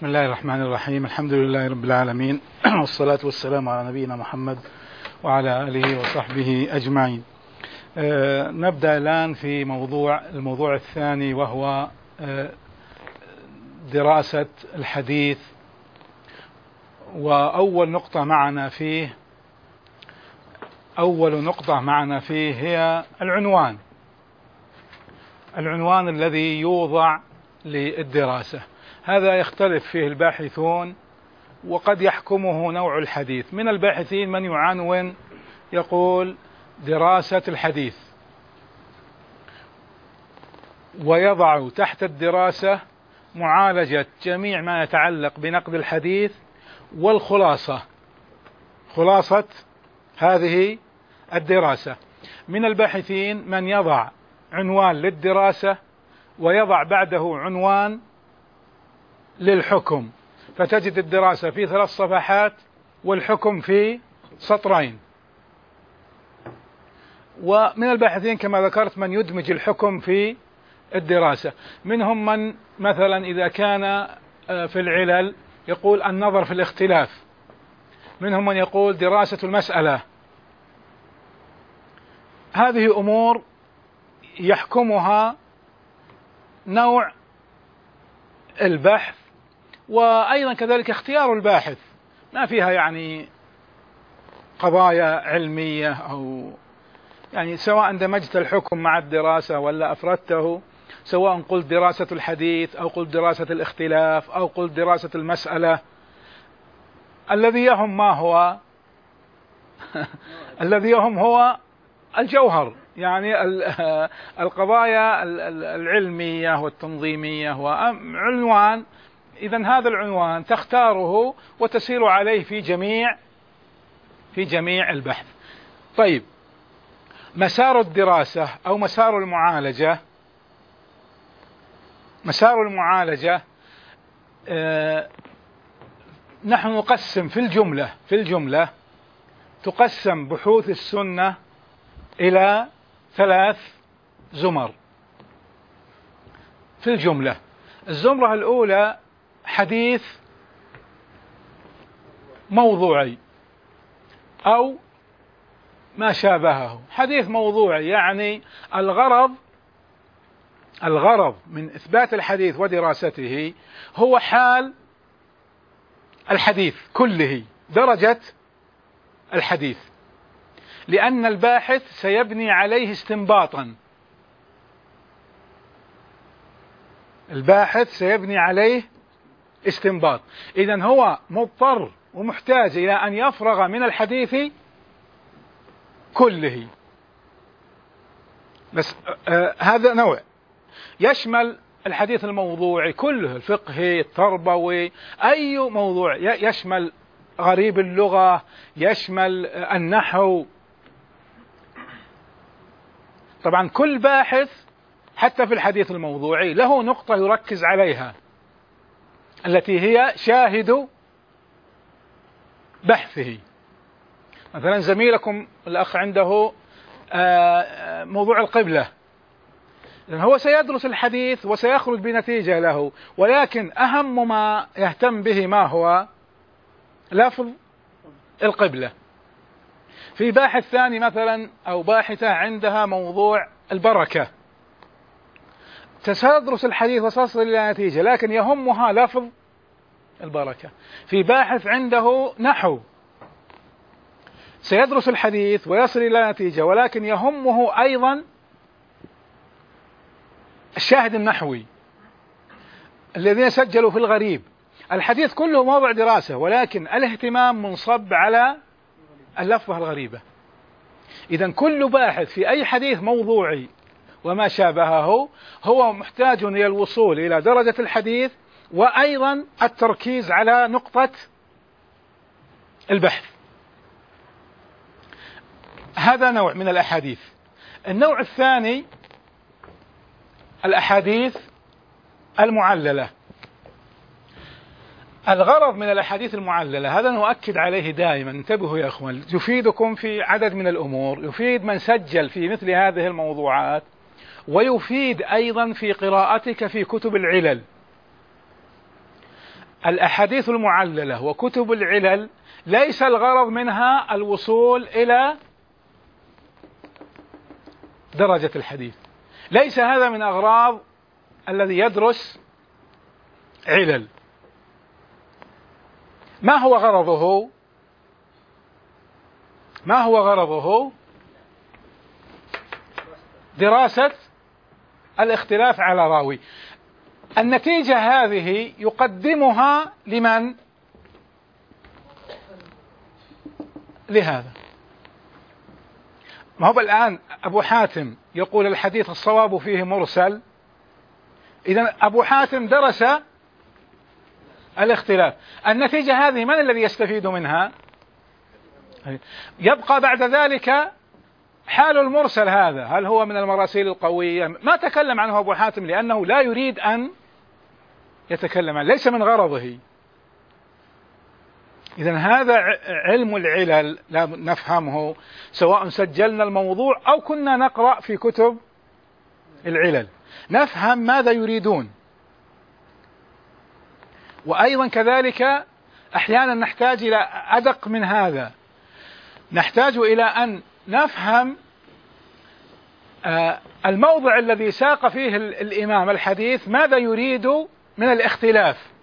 بسم الله الرحمن الرحيم. الحمد لله رب العالمين والصلاة والسلام على نبينا محمد وعلى آله وصحبه أجمعين. نبدأ الآن في الموضوع الثاني، وهو دراسة الحديث. وأول نقطة معنا فيه هي العنوان الذي يوضع للدراسة. هذا يختلف فيه الباحثون، وقد يحكمه نوع الحديث. من الباحثين من يعنون يقول دراسة الحديث، ويضع تحت الدراسة معالجة جميع ما يتعلق بنقد الحديث خلاصة هذه الدراسة. من الباحثين من يضع عنوان للدراسة ويضع بعده عنوان للحكم، فتجد الدراسة في 3 صفحات والحكم في سطرين. ومن الباحثين كما ذكرت من يدمج الحكم في الدراسة. منهم من مثلا إذا كان في العلل يقول النظر في الاختلاف، منهم من يقول دراسة المسألة. هذه أمور يحكمها نوع البحث، وأيضا كذلك اختيار الباحث، ما فيها يعني قضايا علمية، أو يعني سواء دمجت الحكم مع الدراسة ولا أفردته، سواء قلت دراسة الحديث أو قلت دراسة الاختلاف أو قلت دراسة المسألة. الذي يهم ما هو الذي يهم هو الجوهر، يعني القضايا العلمية والتنظيمية وعنوان. إذن هذا العنوان تختاره وتسير عليه في جميع البحث. طيب، مسار الدراسة أو مسار المعالجة نحن نقسم في الجملة تقسم بحوث السنة إلى 3 زمر. في الجملة، الزمرة الأولى حديث موضوعي أو ما شابهه. حديث موضوعي يعني الغرض من إثبات الحديث ودراسته هو حال الحديث كله، درجة الحديث، لأن الباحث سيبني عليه استنباط. إذن هو مضطر ومحتاج إلى أن يفرغ من الحديث كله. بس هذا نوع يشمل الحديث الموضوعي كله، الفقهي، التربوي، أي موضوع، يشمل غريب اللغة، يشمل النحو. طبعا كل باحث حتى في الحديث الموضوعي له نقطة يركز عليها، التي هي شاهد بحثه. مثلا زميلكم الأخ عنده موضوع القبلة، هو سيدرس الحديث وسيخرج بنتيجة له، ولكن أهم ما يهتم به ما هو لفظ القبلة. في باحث ثاني مثلا أو باحثة عندها موضوع البركة، تدرس الحديث وتصل إلى نتيجة، لكن يهمها لفظ البركة. في باحث عنده نحو، سيدرس الحديث ويصل إلى نتيجة، ولكن يهمه أيضا الشاهد النحوي. الذين سجلوا في الغريب، الحديث كله موضع دراسة، ولكن الاهتمام منصب على اللفظة الغريبة. إذن كل باحث في أي حديث موضوعي وما شابهه هو محتاج إلى الوصول إلى درجة الحديث، وأيضا التركيز على نقطة البحث. هذا نوع من الأحاديث. النوع الثاني الأحاديث المعللة. الغرض من الأحاديث المعللة، هذا نؤكد عليه دائما، انتبهوا يا أخوان، يفيدكم في عدد من الأمور، يفيد من سجل في مثل هذه الموضوعات، ويفيد أيضا في قراءتك في كتب العلل. الأحاديث المعللة وكتب العلل ليس الغرض منها الوصول إلى درجة الحديث، ليس هذا من أغراض الذي يدرس علل. ما هو غرضه؟ ما هو غرضه؟ دراسة الاختلاف على راوي. النتيجة هذه يقدمها لمن؟ لهذا. ما هو الآن أبو حاتم يقول الحديث الصواب فيه مرسل، إذن أبو حاتم درس الاختلاف. النتيجة هذه من الذي يستفيد منها؟ يبقى بعد ذلك حال المرسل هذا، هل هو من المراسيل القوية؟ ما تكلم عنه أبو حاتم لأنه لا يريد أن يتكلم عنه، ليس من غرضه. إذن هذا علم العلل لا نفهمه سواء سجلنا الموضوع أو كنا نقرأ في كتب العلل، نفهم ماذا يريدون. وأيضا كذلك أحيانا نحتاج إلى أدق من هذا، نحتاج إلى أن نفهم الموضع الذي ساق فيه الإمام الحديث ماذا يريد من الاختلاف.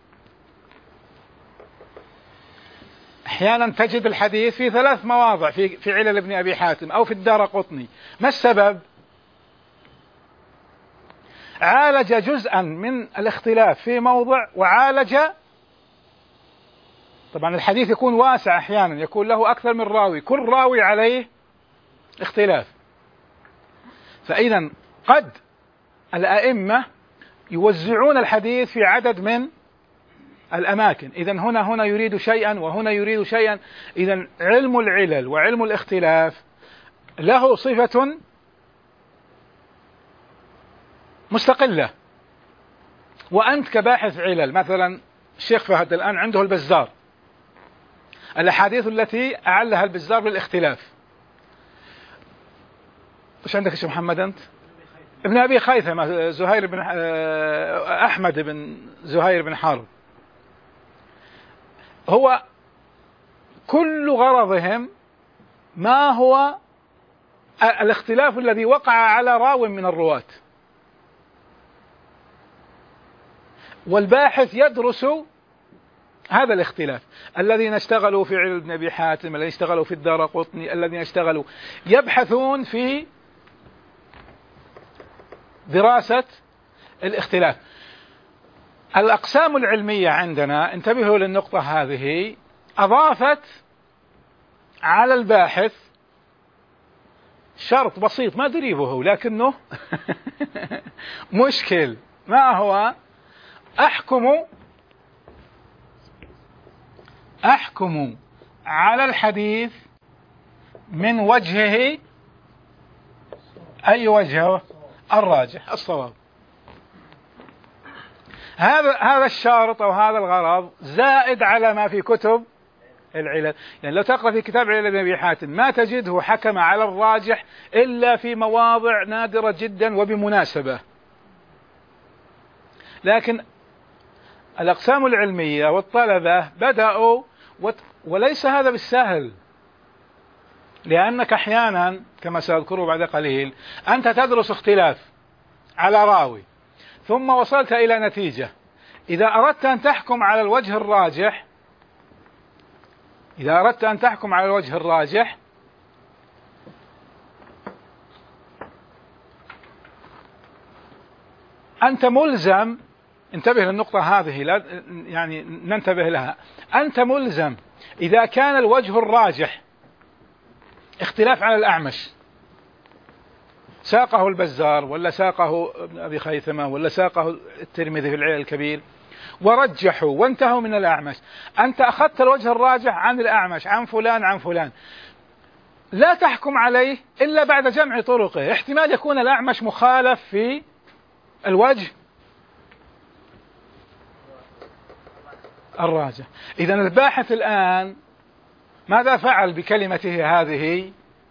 أحيانا تجد الحديث في 3 مواضع في علل ابن أبي حاتم أو في الدارقطني. ما السبب؟ عالج جزءا من الاختلاف في موضع، وعالج، طبعا الحديث يكون واسع، أحيانا يكون له أكثر من راوي، كل راوي عليه اختلاف. فإذا قد الأئمة يوزعون الحديث في عدد من الأماكن، إذا هنا يريد شيئا وهنا يريد شيئا. إذا علم العلل وعلم الاختلاف له صفة مستقلة. وأنت كباحث علل، مثلا الشيخ فهد الآن عنده البزار، الأحاديث التي أعلها البزار بالاختلاف. وش عندك يا شيخ محمد أنت؟ ابن أبي خيثمة، زهير بن أحمد بن زهير بن حرب. هو كل غرضهم ما هو الاختلاف الذي وقع على راو من الرواة، والباحث يدرس هذا الاختلاف. الذين اشتغلوا في علم ابن أبي حاتم، الذين اشتغلوا في الدارقطني، الذين اشتغلوا يبحثون في دراسة الاختلاف. الأقسام العلمية عندنا، انتبهوا للنقطة هذه، أضافت على الباحث شرط بسيط ما دريبه لكنه مشكل. ما هو؟ أحكم على الحديث من وجهه، أي وجهه؟ الراجح، الصواب. هذا الشرط أو هذا الغرض زائد على ما في كتب العلل. يعني لو تقرأ في كتاب علل ابن أبي حاتم ما تجده حكم على الراجح إلا في مواضع نادرة جدا وبمناسبة. لكن الأقسام العلمية والطلبة بدأوا وليس هذا بالسهل، لأنك أحيانا كما سأذكره بعد قليل أنت تدرس اختلاف على راوي ثم وصلت إلى نتيجة. إذا أردت أن تحكم على الوجه الراجح، أنت ملزم، انتبه للنقطة هذه، لا يعني ننتبه لها، أنت ملزم إذا كان الوجه الراجح اختلاف على الأعمش، ساقه البزار ولا ساقه ابن أبي خيثمة ولا ساقه الترمذي في العلل الكبير ورجحوا وانتهوا من الأعمش، أنت أخذت الوجه الراجح عن الأعمش عن فلان، لا تحكم عليه إلا بعد جمع طرقه. احتمال يكون الأعمش مخالف في الوجه الراجح. إذن الباحث الآن ماذا فعل بكلمته هذه؟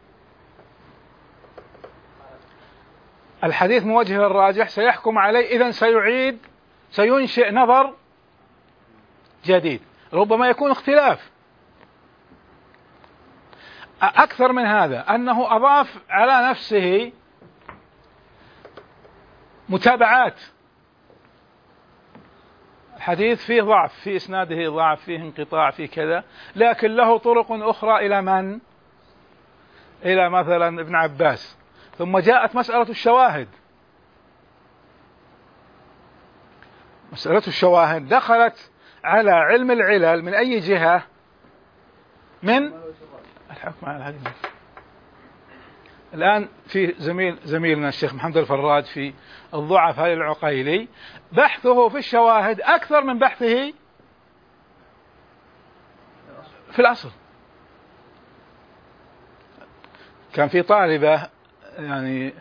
الحديث موجه الراجح سيحكم عليه، إذن سينشئ نظر جديد، ربما يكون اختلاف. أكثر من هذا أنه أضاف على نفسه متابعات، حديث فيه ضعف، في إسناده ضعف، فيه انقطاع، فيه كذا، لكن له طرق أخرى إلى من؟ إلى مثلا ابن عباس. ثم جاءت مسألة الشواهد. مسألة الشواهد دخلت على علم العلل من أي جهة؟ من الحكم على هذه. الآن في زميلنا الشيخ محمد الفراج في الضعفاء للعقيلي بحثه في الشواهد أكثر من بحثه في الأصل. كان في طالبة يعني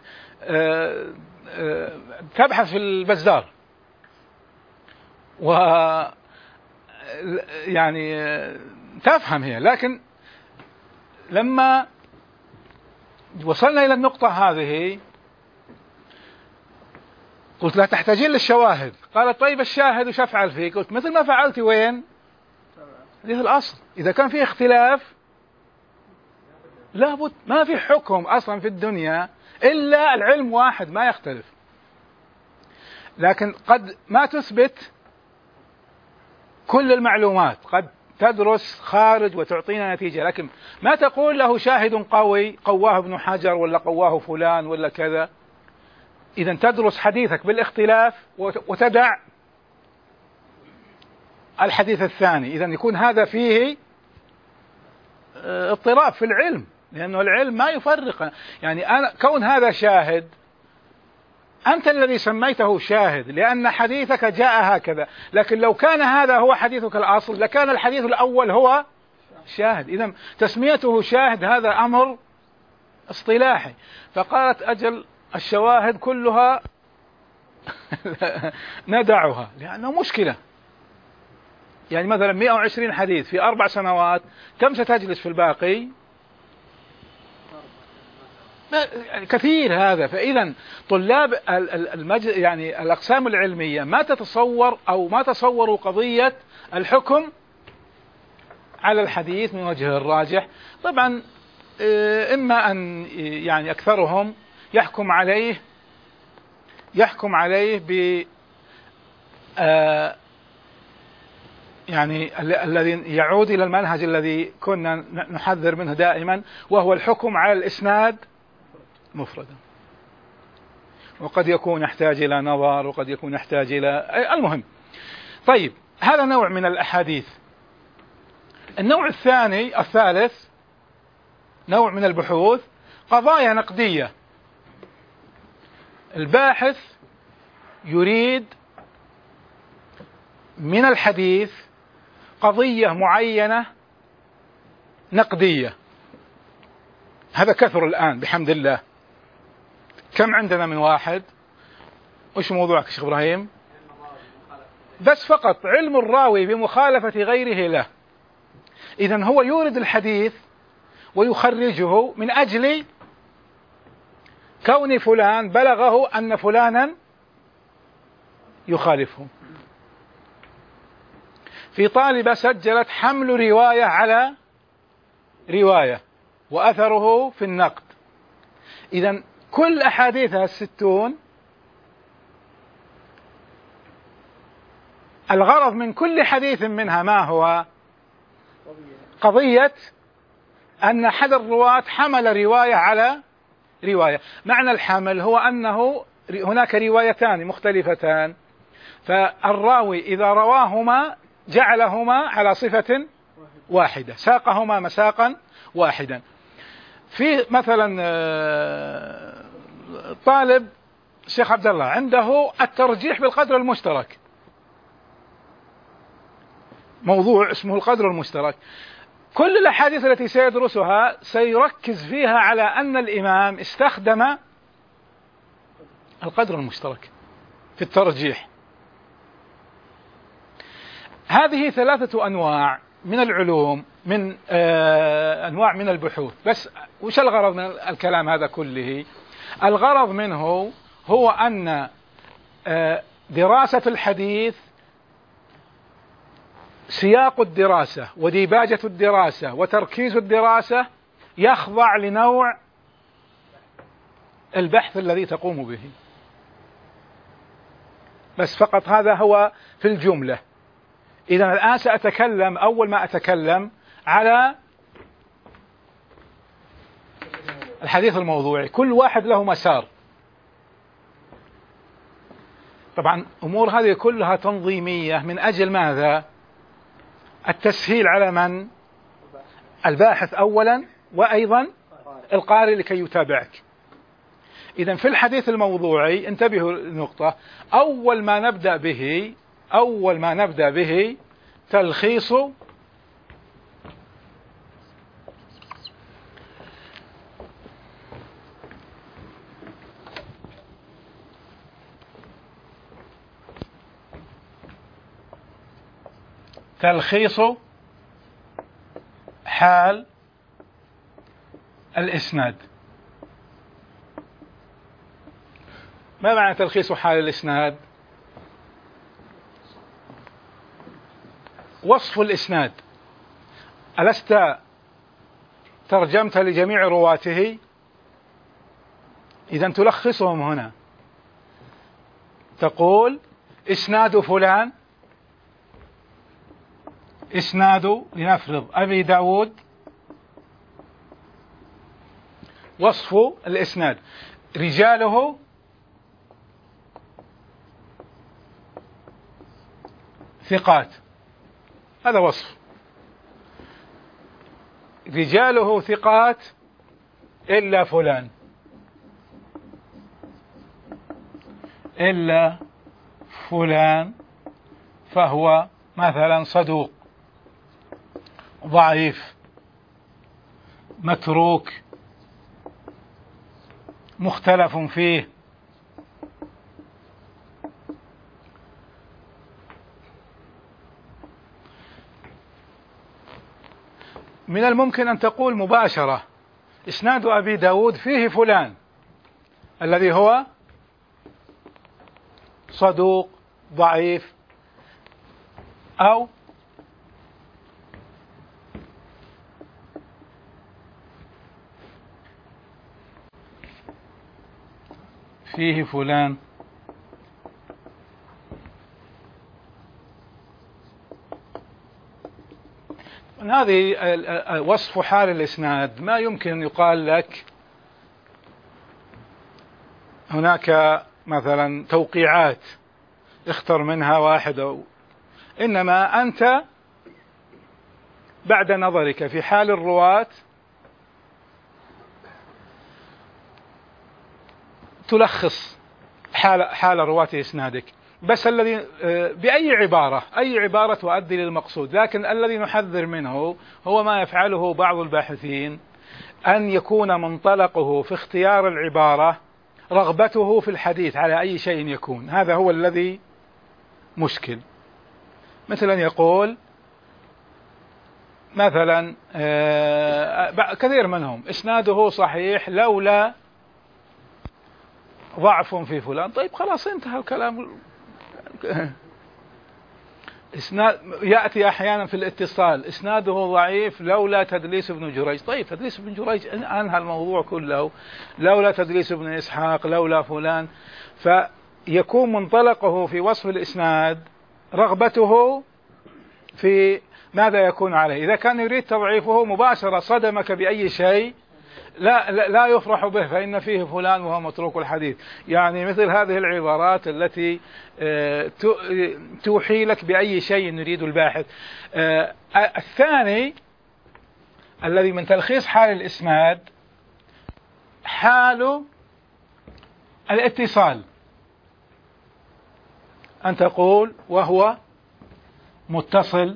تبحث في البزار، و يعني تفهم هي، لكن لما وصلنا إلى النقطة هذه قلت لا تحتاجين للشواهد. قالت طيب الشاهد وش أفعل فيه؟ قلت مثل ما فعلت وين؟ في الأصل. إذا كان في اختلاف لابد، ما في حكم أصلا في الدنيا إلا العلم واحد ما يختلف، لكن قد ما تثبت كل المعلومات، قد تدرس خارج وتعطينا نتيجة، لكن ما تقول له شاهد قوي قواه ابن حجر ولا قواه فلان ولا كذا. إذا تدرس حديثك بالاختلاف وتدع الحديث الثاني، إذا يكون هذا فيه اضطراب في العلم، لأنه العلم ما يفرق. يعني أنا كون هذا شاهد، أنت الذي سميته شاهد لأن حديثك جاء هكذا، لكن لو كان هذا هو حديثك الأصل لكان الحديث الأول هو شاهد. إذا تسميته شاهد هذا أمر اصطلاحي. فقالت أجل الشواهد كلها ندعها لأنه مشكلة. يعني مثلا 120 حديث في 4 سنوات، كم ستجلس في الباقي؟ كثير هذا. فإذا طلاب يعني الأقسام العلمية ما تتصور أو ما تصوروا قضية الحكم على الحديث من وجه الراجح. طبعا إما أن يعني أكثرهم يحكم عليه ب يعني الذي يعود إلى المنهج الذي كنا نحذر منه دائما، وهو الحكم على الإسناد مفردا، وقد يكون يحتاج إلى نظر وقد يكون يحتاج إلى المهم. طيب هذا نوع من الأحاديث. النوع الثالث نوع من البحوث، قضايا نقدية. الباحث يريد من الحديث قضية معينة نقدية. هذا كثر الآن بحمد الله. كم عندنا من واحد؟ وش موضوعك يا شيخ إبراهيم؟ بس فقط علم الراوي بمخالفة غيره له. إذن هو يورد الحديث ويخرجه من أجل كون فلان بلغه أن فلانا يخالفه. في طالبة سجلت حمل رواية على رواية وأثره في النقد. إذن كل أحاديثها 60، الغرض من كل حديث منها ما هو؟ قضية أن أحد الرواة حمل رواية على رواية. معنى الحمل هو أنه هناك روايتان مختلفتان، فالراوي إذا رواهما جعلهما على صفة واحدة، ساقهما مساقا واحدا. في مثلا طالب الشيخ عبد الله عنده الترجيح بالقدر المشترك، موضوع اسمه القدر المشترك. كل الأحاديث التي سيدرسها سيركز فيها على أن الإمام استخدم القدر المشترك في الترجيح. هذه 3 أنواع من العلوم، من أنواع من البحوث. بس وش الغرض من الكلام هذا كله؟ الغرض منه هو أن دراسة الحديث سياق الدراسة وديباجة الدراسة وتركيز الدراسة يخضع لنوع البحث الذي تقوم به. بس فقط هذا هو في الجملة. إذا الآن سأتكلم أول ما أتكلم على الحديث الموضوعي، كل واحد له مسار. طبعا أمور هذه كلها تنظيمية من أجل ماذا؟ التسهيل على من؟ الباحث أولا، وأيضا القارئ لكي يتابعك. إذا في الحديث الموضوعي انتبهوا لنقطة، أول ما نبدأ به تلخيص حال الإسناد. ما معنى تلخيص حال الإسناد؟ وصف الإسناد. ألست ترجمت لجميع رواته؟ إذن تلخصهم هنا، تقول إسناد فلان، إسناد لنفرض أبي داود، وصف الإسناد رجاله ثقات، هذا وصف. رجاله ثقات إلا فلان، إلا فلان فهو مثلا صدوق، ضعيف، متروك، مختلف فيه. من الممكن أن تقول مباشرة إسناد أبي داود فيه فلان الذي هو صدوق ضعيف، أو فيه فلان هذه وصف حال الإسناد. ما يمكن أن يقال لك هناك مثلا توقيعات اختر منها واحد، إنما أنت بعد نظرك في حال الرواة تلخص حال رواة إسنادك، بس الذي بأي عبارة، أي عبارة تؤدي للمقصود. لكن الذي نحذر منه هو ما يفعله بعض الباحثين، أن يكون منطلقه في اختيار العبارة رغبته في الحديث على أي شيء يكون. هذا هو الذي مشكل. مثلا يقول مثلا كثير منهم إسناده صحيح لولا ضعف في فلان. طيب خلاص انتهى الكلام. يأتي أحيانا في الاتصال إسناده ضعيف لولا تدليس ابن جريج. طيب تدليس ابن جريج أنهى الموضوع كله، لولا تدليس ابن إسحاق، لولا فلان. فيكون منطلقه في وصف الإسناد رغبته في ماذا يكون عليه. إذا كان يريد تضعيفه مباشرة صدمك بأي شيء لا يفرح به، فإن فيه فلان وهو متروك الحديث. يعني مثل هذه العبارات التي توحي لك بأي شيء يريد الباحث. الثاني الذي من تلخيص حال الإسناد حال الاتصال، أن تقول وهو متصل،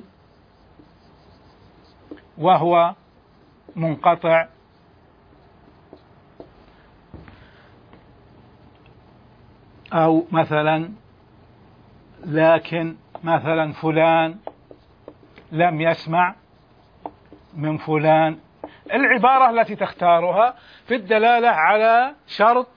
وهو منقطع، أو مثلا لكن مثلا فلان لم يسمع من فلان. العبارة التي تختارها في الدلالة على شرط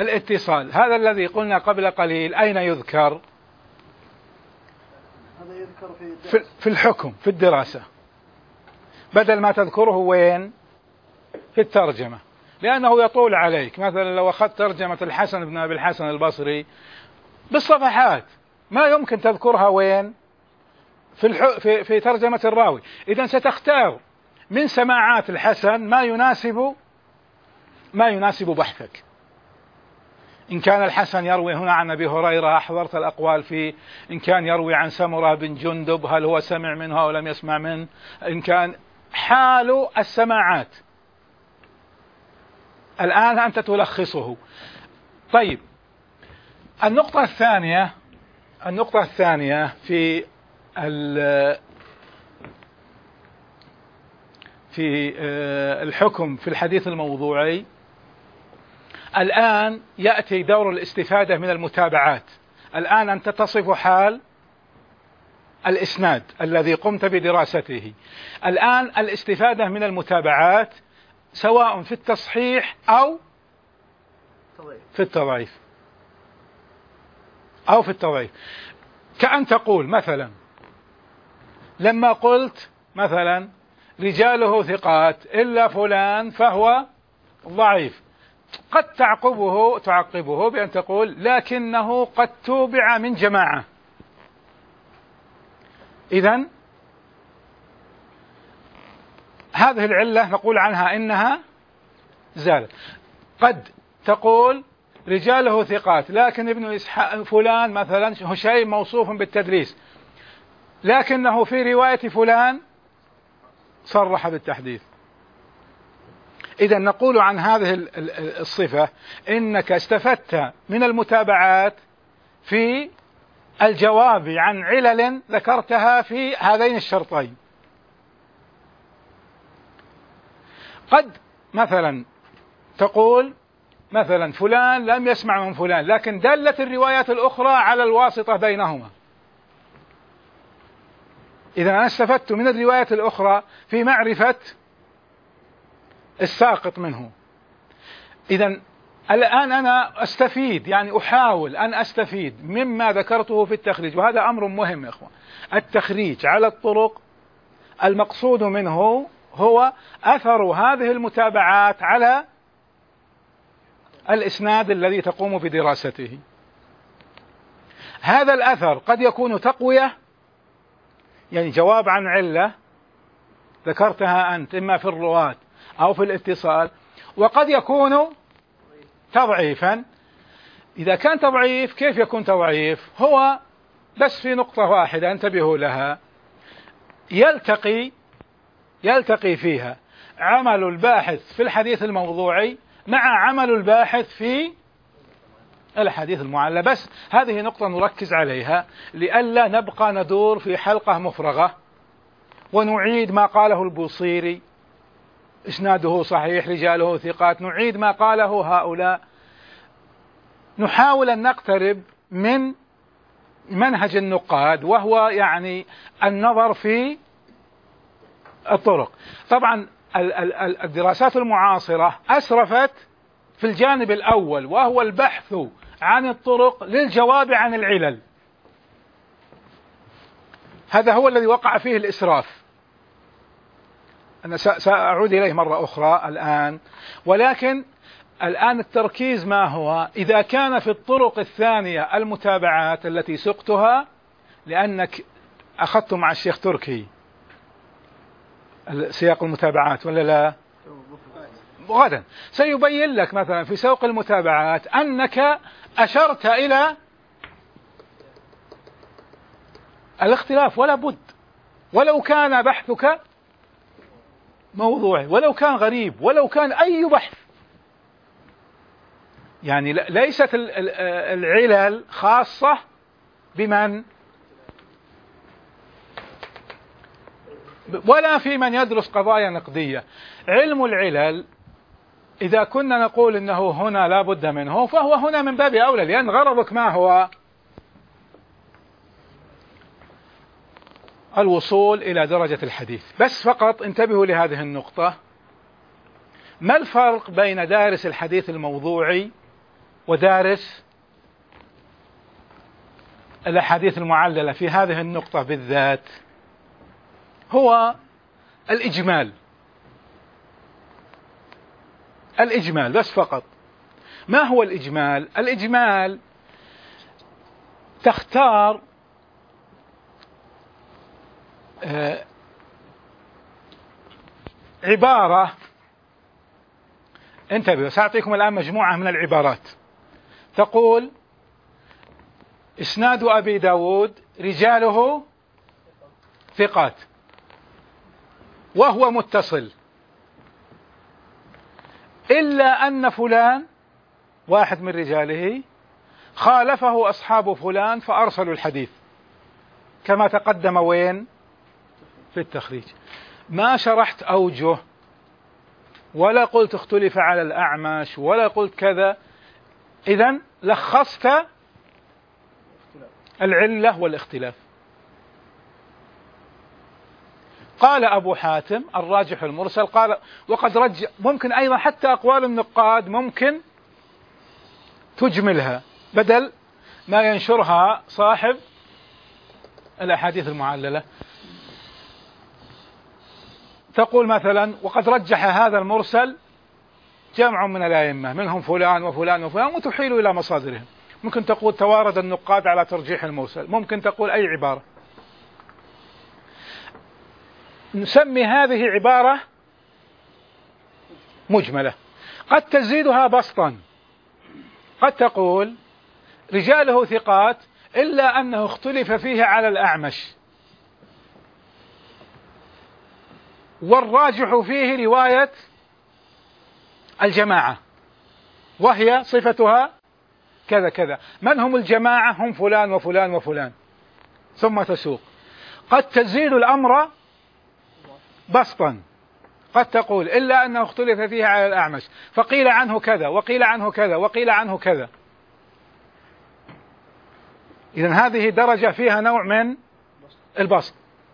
الاتصال. هذا الذي قلنا قبل قليل أين يذكر؟ في الحكم في الدراسة، بدل ما تذكره وين؟ في الترجمة، لأنه يطول عليك. مثلا لو أخذت ترجمة الحسن بن أبي الحسن البصري بالصفحات، ما يمكن تذكرها وين؟ في ترجمة الراوي. إذا ستختار من سماعات الحسن ما يناسب بحثك. إن كان الحسن يروي هنا عن أبي هريرة أحضرت الأقوال فيه، إن كان يروي عن سمرة بن جندب هل هو سمع منه أو لم يسمع منه، إن كان حال السماعات. الآن أنت تلخصه. طيب، النقطة الثانية في الحكم في الحديث الموضوعي، الآن يأتي دور الاستفادة من المتابعات. الآن أنت تصف حال الإسناد الذي قمت بدراسته. الآن الاستفادة من المتابعات سواء في التصحيح أو في التضعيف كأن تقول مثلا، لما قلت مثلا رجاله ثقات إلا فلان فهو ضعيف، قد تعقبه بأن تقول لكنه قد توبع من جماعة. إذن هذه العلة نقول عنها إنها زالت. قد تقول رجاله ثقات لكن ابن إسحاق فلان مثلا هشيم موصوف بالتدليس، لكنه في رواية فلان صرح بالتحديث. إذا نقول عن هذه الصفة إنك استفدت من المتابعات في الجواب عن علل ذكرتها في هذين الشرطين. قد مثلا تقول مثلا فلان لم يسمع من فلان، لكن دلت الروايات الأخرى على الواسطة بينهما. إذا أنا استفدت من الروايات الأخرى في معرفة الساقط منه. إذا الآن أنا أستفيد، يعني أحاول أن أستفيد مما ذكرته في التخريج، وهذا أمر مهم يا إخوان. التخريج على الطرق المقصود منه هو أثر هذه المتابعات على الإسناد الذي تقوم بدراسته. هذا الأثر قد يكون تقوية، يعني جواب عن علة ذكرتها أنت إما في الرواة أو في الاتصال، وقد يكون تضعيفا. إذا كان تضعيف، كيف يكون تضعيف؟ هو بس في نقطة واحدة انتبهوا لها، يلتقي فيها عمل الباحث في الحديث الموضوعي مع عمل الباحث في الحديث المعلى. بس هذه نقطة نركز عليها لئلا نبقى ندور في حلقة مفرغة ونعيد ما قاله البوصيري إسناده صحيح رجاله ثقات، نعيد ما قاله هؤلاء. نحاول أن نقترب من منهج النقاد، وهو يعني النظر في الطرق. طبعا الدراسات المعاصرة أسرفت في الجانب الأول، وهو البحث عن الطرق للجواب عن العلل. هذا هو الذي وقع فيه الإسراف. أنا سأعود إليه مرة أخرى الآن، ولكن الآن التركيز ما هو؟ إذا كان في الطرق الثانية المتابعات التي سقتها، لأنك أخذت مع الشيخ تركي سياق المتابعات ولا لا؟ غدا سيبين لك مثلا في سوق المتابعات أنك أشرت إلى الاختلاف، ولا بد، ولو كان بحثك موضوعي، ولو كان غريب، ولو كان أي بحث. يعني ليست العلل خاصة بمن ولا في من يدرس قضايا نقدية. علم العلل إذا كنا نقول إنه هنا لا بد منه، فهو هنا من باب أولى، لأن غرضك ما هو؟ الوصول إلى درجة الحديث. بس فقط انتبهوا لهذه النقطة. ما الفرق بين دارس الحديث الموضوعي ودارس الأحاديث المعللة في هذه النقطة بالذات هو الإجمال. الإجمال بس فقط. ما هو الإجمال؟ الإجمال تختار عبارة. انتبهوا، سأعطيكم الآن مجموعة من العبارات. تقول: إسناد أبي داود رجاله ثقات وهو متصل، إلا أن فلان واحد من رجاله خالفه أصحاب فلان فأرسلوا الحديث، كما تقدم وين في التخريج. ما شرحت أوجه ولا قلت اختلف على الأعمش ولا قلت كذا، إذن لخصت العلة والاختلاف. قال أبو حاتم الراجح المرسل، قال وقد رجح. ممكن أيضا حتى أقوال النقاد ممكن تجملها بدل ما ينشرها صاحب الأحاديث المعللة. تقول مثلا: وقد رجح هذا المرسل جمع من الأئمة منهم فلان وفلان وفلان، وتحيل إلى مصادرهم. ممكن تقول توارد النقاد على ترجيح المرسل، ممكن تقول أي عبارة. نسمي هذه عبارة مجملة. قد تزيدها بسطا، قد تقول: رجاله ثقات إلا أنه اختلف فيه على الأعمش، والراجح فيه رواية الجماعة وهي صفتها كذا كذا. من هم الجماعة؟ هم فلان وفلان وفلان، ثم تسوق. قد تزيد الأمر بسطا، قد تقول: إلا أنه اختلف فيه على الأعمش فقيل عنه كذا وقيل عنه كذا وقيل عنه كذا. إذن هذه درجة فيها نوع من البسط.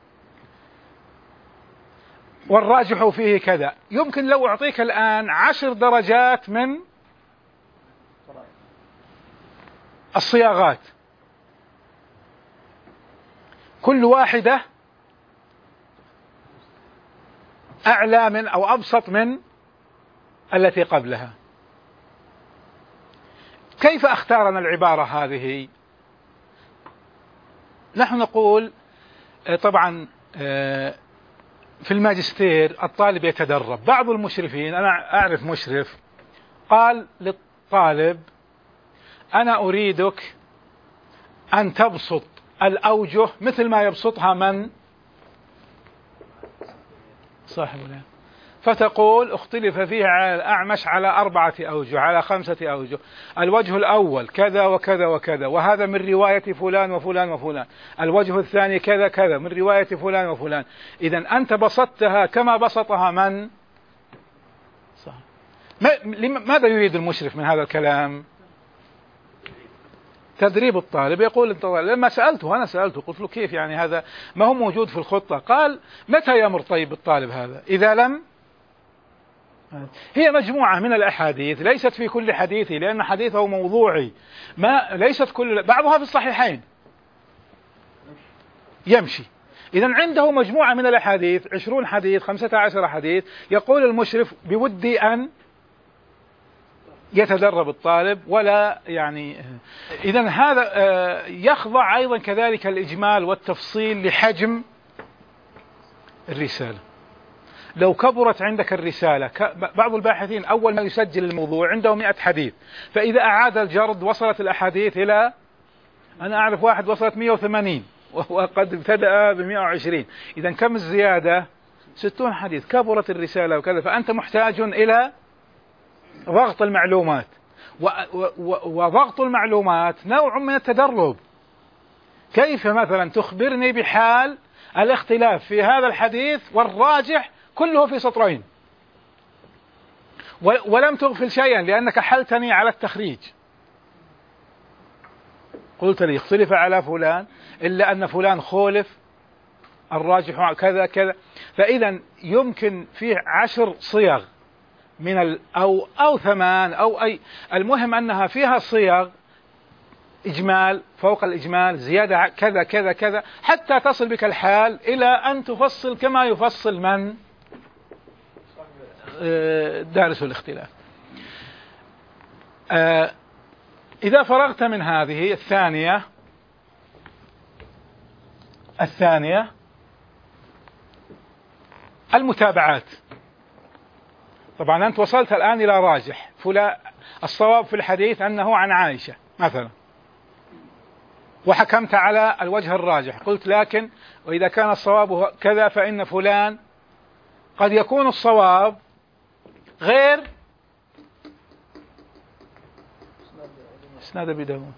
والراجح فيه كذا. يمكن لو أعطيك الآن 10 درجات من الصياغات، كل واحدة أعلى من أو أبسط من التي قبلها. كيف اختارنا العبارة هذه؟ نحن نقول طبعا في الماجستير الطالب يتدرب. بعض المشرفين، أنا أعرف مشرف قال للطالب: أنا أريدك أن تبسط الأوجه مثل ما يبسطها من صاحبنا، فتقول: اختلف فيه على الأعمش على 4 أوجه، على 5 أوجه. الوجه الأول كذا وكذا وكذا، وهذا من رواية فلان وفلان وفلان. الوجه الثاني كذا كذا من رواية فلان وفلان. إذن أنت بسطتها كما بسطها من صح. ماذا يريد المشرف من هذا الكلام؟ تدريب الطالب. يقول انت، لما سألته، أنا سألته قلت له: كيف يعني هذا ما هو موجود في الخطة؟ قال: متى يمر طيب الطالب هذا؟ إذا لم. هي مجموعة من الأحاديث ليست في كل حديث، لأن حديثه موضوعي، ما ليست كل، بعضها في الصحيحين يمشي. إذن عنده مجموعة من الأحاديث 20 حديث 15 حديث. يقول المشرف: بودي أن يتدرب الطالب ولا يعني. إذن هذا يخضع أيضا كذلك الإجمال والتفصيل لحجم الرسالة. لو كبرت عندك الرسالة، بعض الباحثين أول ما يسجل الموضوع عنده 100 حديث، فإذا أعاد الجرد وصلت الأحاديث إلى، أنا أعرف واحد وصلت 180 وهو قد ابتدأ ب120. إذا كم الزيادة؟ 60 حديث. كبرت الرسالة وكذا، فأنت محتاج إلى ضغط المعلومات، وضغط المعلومات نوع من التدرب. كيف مثلا تخبرني بحال الاختلاف في هذا الحديث والراجح كله في سطرين، ولم تغفل شيئا لأنك حلتني على التخريج. قلت لي: اختلف على فلان إلا أن فلان خولف، الراجح كذا كذا. فإذا يمكن فيه 10 صيغ من أو 8 أو أي، المهم أنها فيها صيغ إجمال فوق الإجمال، زيادة كذا كذا كذا، حتى تصل بك الحال إلى أن تفصل كما يفصل من دارس الاختلاف. إذا فرغت من هذه الثانية المتابعات. طبعا أنت وصلت الآن إلى راجح، الصواب في الحديث أنه عن عائشة مثلا، وحكمت على الوجه الراجح، قلت لكن وإذا كان الصواب كذا فإن فلان قد يكون الصواب غير إسناد أبي داود،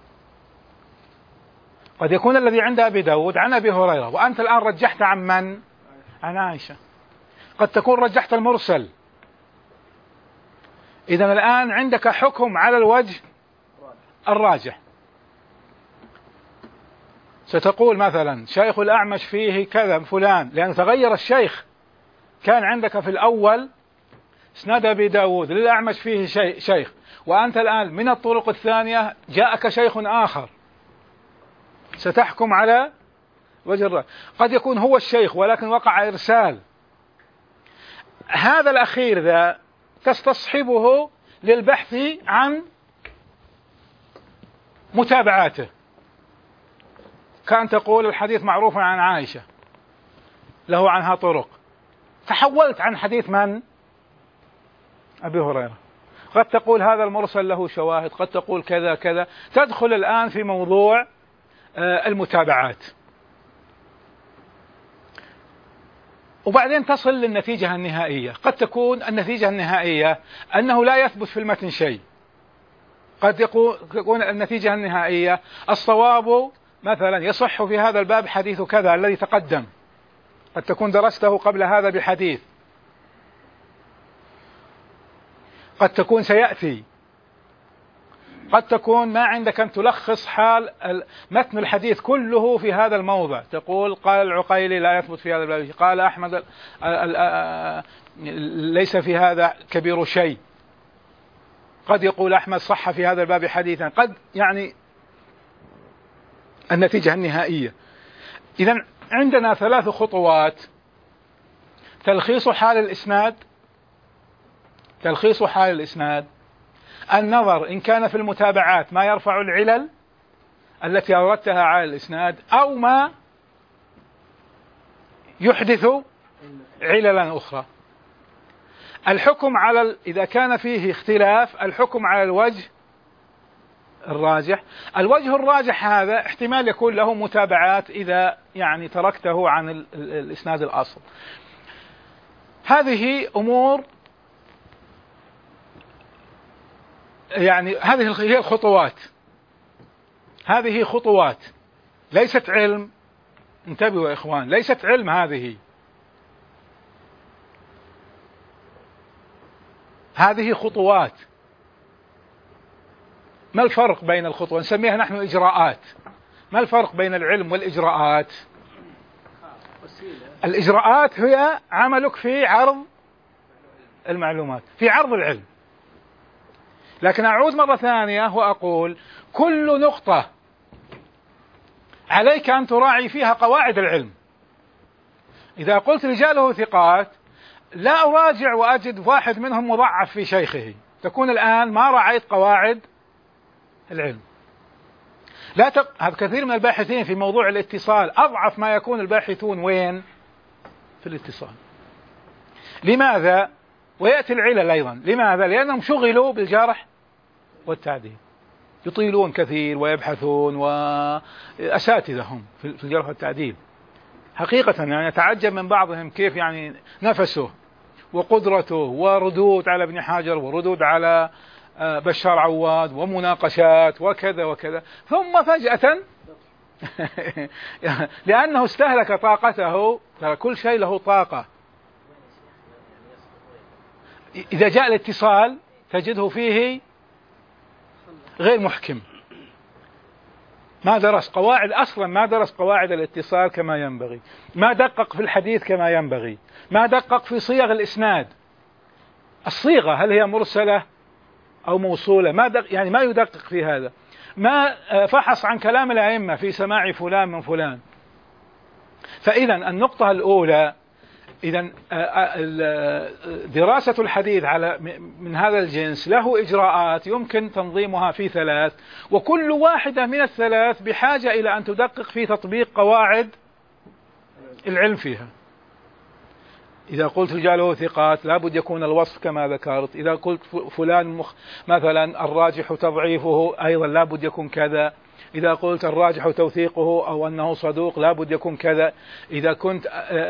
قد يكون الذي عند أبي داود عن أبي هريرة، وأنت الآن رجحت عن من؟ عن عائشة. قد تكون رجحت المرسل، إذن الآن عندك حكم على الوجه الراجح. ستقول مثلا شيخ الأعمش فيه كذا فلان، لأنه تغير الشيخ، كان عندك في الأول إسناد أبي داود للأعمش فيه شيخ، وأنت الآن من الطرق الثانية جاءك شيخ آخر، ستحكم على وجه الراجح. قد يكون هو الشيخ ولكن وقع إرسال، هذا الأخير ذا تستصحبه للبحث عن متابعاته، كان تقول الحديث معروف عن عائشة له عنها طرق، تحولت عن حديث من؟ أبي هريرة. قد تقول هذا المرسل له شواهد، قد تقول كذا كذا، تدخل الآن في موضوع المتابعات، وبعدين تصل للنتيجة النهائية. قد تكون النتيجة النهائية أنه لا يثبت في المتن شيء، قد تكون النتيجة النهائية الصواب مثلا يصح في هذا الباب حديث كذا الذي تقدم، قد تكون درسته قبل هذا بحديث، قد تكون سيأتي، قد تكون ما عندك أن تلخص حال متن الحديث كله في هذا الموضع، تقول قال العقيلي لا يثبت في هذا الباب، قال أحمد ليس في هذا كبير شيء، قد يقول أحمد صح في هذا الباب حديثا، قد يعني النتيجة النهائية. إذن عندنا 3 خطوات: تلخيص حال الإسناد، النظر إن كان في المتابعات ما يرفع العلل التي أوردتها على الإسناد أو ما يحدث عللا أخرى، الحكم على إذا كان فيه اختلاف، الحكم على الوجه الراجح. الوجه الراجح هذا احتمال يكون له متابعات إذا يعني تركته عن الإسناد الأصل. هذه أمور، يعني هذه هي الخطوات، هذه خطوات ليست علم، انتبهوا يا إخوان، ليست علم، هذه خطوات. ما الفرق بين الخطوة؟ نسميها نحن إجراءات. ما الفرق بين العلم والإجراءات؟ الإجراءات هي عملك في عرض المعلومات، في عرض العلم. لكن أعود مرة ثانية وأقول كل نقطة عليك أن تراعي فيها قواعد العلم. إذا قلت رجاله ثقات، لا أراجع وأجد واحد منهم مضعف في شيخه، تكون الآن ما راعيت قواعد العلم. هذا كثير من الباحثين في موضوع الاتصال أضعف ما يكون الباحثون وين؟ في الاتصال. لماذا؟ ويأتي العلل أيضا. لماذا؟ لأنهم شغلوا بالجرح والتعديل، يطيلون كثير ويبحثون، وأساتذة هم في الجرح والتعديل حقيقة. يعني أتعجب من بعضهم كيف يعني نفسه وقدرته وردود على ابن حجر وردود على بشار عواد ومناقشات وكذا وكذا، ثم فجأة لأنه استهلك طاقته، كل شيء له طاقة. إذا جاء الاتصال تجده فيه غير محكم، ما درس قواعد أصلا، ما درس قواعد الاتصال كما ينبغي، ما دقق في الحديث كما ينبغي، ما دقق في صيغ الإسناد، الصيغة هل هي مرسلة أو موصولة، يعني ما يدقق في هذا. ما فحص عن كلام الأئمة في سماع فلان من فلان. فإذا النقطة الأولى، إذا دراسة الحديث على من هذا الجنس له إجراءات يمكن تنظيمها في ثلاث، وكل واحدة من الثلاث بحاجة إلى أن تدقق في تطبيق قواعد العلم فيها. إذا قلت رجاله ثقات لابد يكون الوصف كما ذكرت. إذا قلت فلان مثلا الراجح تضعيفه أيضا لابد يكون كذا. إذا قلت الراجح توثيقه أو أنه صدوق لابد يكون كذا. إذا كنت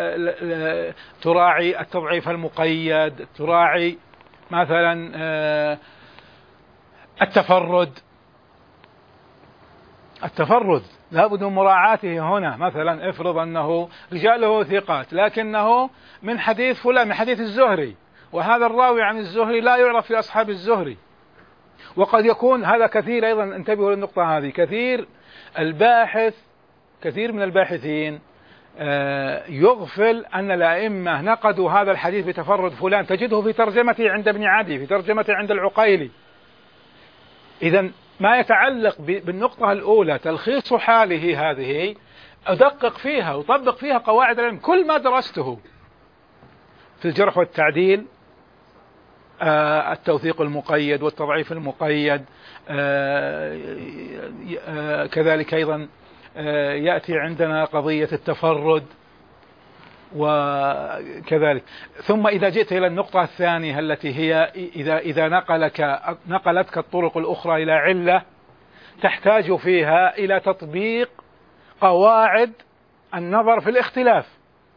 تراعي التضعيف المقيد، تراعي مثلا التفرد لابد من مراعاته هنا. مثلا افرض أنه رجاله ثقات لكنه من حديث فلان، من حديث الزهري، وهذا الراوي عن الزهري لا يعرف في أصحاب الزهري. وقد يكون هذا كثير أيضا، انتبهوا للنقطة هذه، كثير من الباحثين يغفل أن الأئمة نقدوا هذا الحديث بتفرد فلان، تجده في ترجمته عند ابن عدي، في ترجمته عند العقيلي. إذا ما يتعلق بالنقطة الأولى تلخيص حاله هذه أدقق فيها وطبق فيها قواعد العلم. كل ما درسته في الجرح والتعديل، التوثيق المقيد والتضعيف المقيد، كذلك أيضا يأتي عندنا قضية التفرد وكذلك. ثم إذا جئت إلى النقطة الثانية التي هي إذا نقلتك الطرق الأخرى إلى علة، تحتاج فيها إلى تطبيق قواعد النظر في الاختلاف،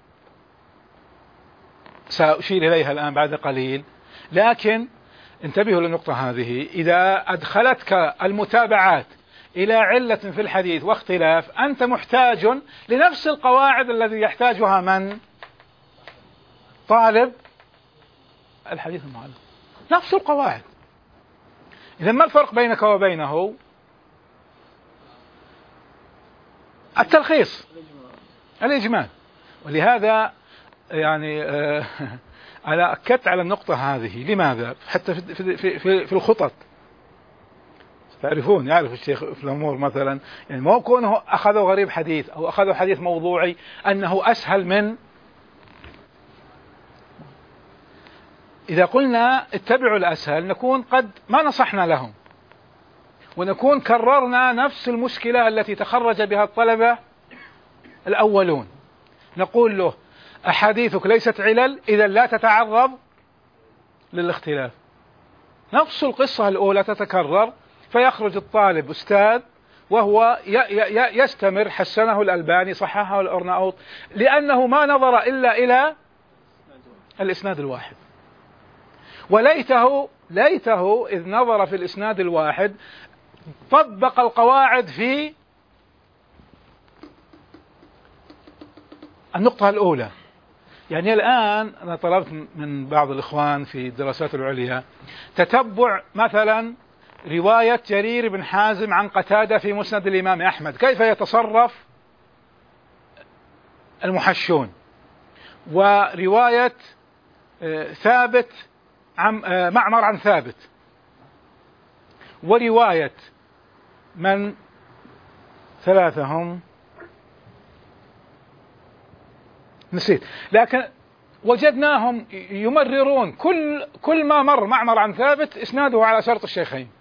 سأشير إليها الآن بعد قليل. لكن انتبهوا للنقطة هذه، إذا أدخلتك المتابعات إلى علة في الحديث واختلاف، أنت محتاج لنفس القواعد التي يحتاجها من؟ طالب الحديث المعلق، نفس القواعد. إذا ما الفرق بينك وبينه؟ التلخيص، الإجمال. ولهذا يعني أنا أكدت على النقطة هذه. لماذا؟ حتى في الخطط تعرفون، يعرف الشيخ في الأمور مثلا، يعني ما كونه أخذوا غريب حديث أو أخذوا حديث موضوعي أنه أسهل من. إذا قلنا اتبعوا الأسهل نكون قد ما نصحنا لهم، ونكون كررنا نفس المشكلة التي تخرج بها الطلبة الأولون. نقول له أحاديثك ليست علل، إذا لا تتعرض للاختلاف. نفس القصة الأولى تتكرر، فيخرج الطالب أستاذ وهو يستمر، حسنه الألباني، صححه الأرناؤوط، لأنه ما نظر إلا إلى الإسناد الواحد. ليته إذ نظر في الإسناد الواحد طبق القواعد في النقطة الأولى. يعني الآن أنا طلبت من بعض الإخوان في الدراسات العليا تتبع مثلا رواية جرير بن حازم عن قتادة في مسند الإمام أحمد، كيف يتصرف المحشون، ورواية ثابت عن معمر عن ثابت، ورواية من ثلاثة هم نسيت، لكن وجدناهم يمررون كل ما مر معمر عن ثابت إسناده على شرط الشيخين.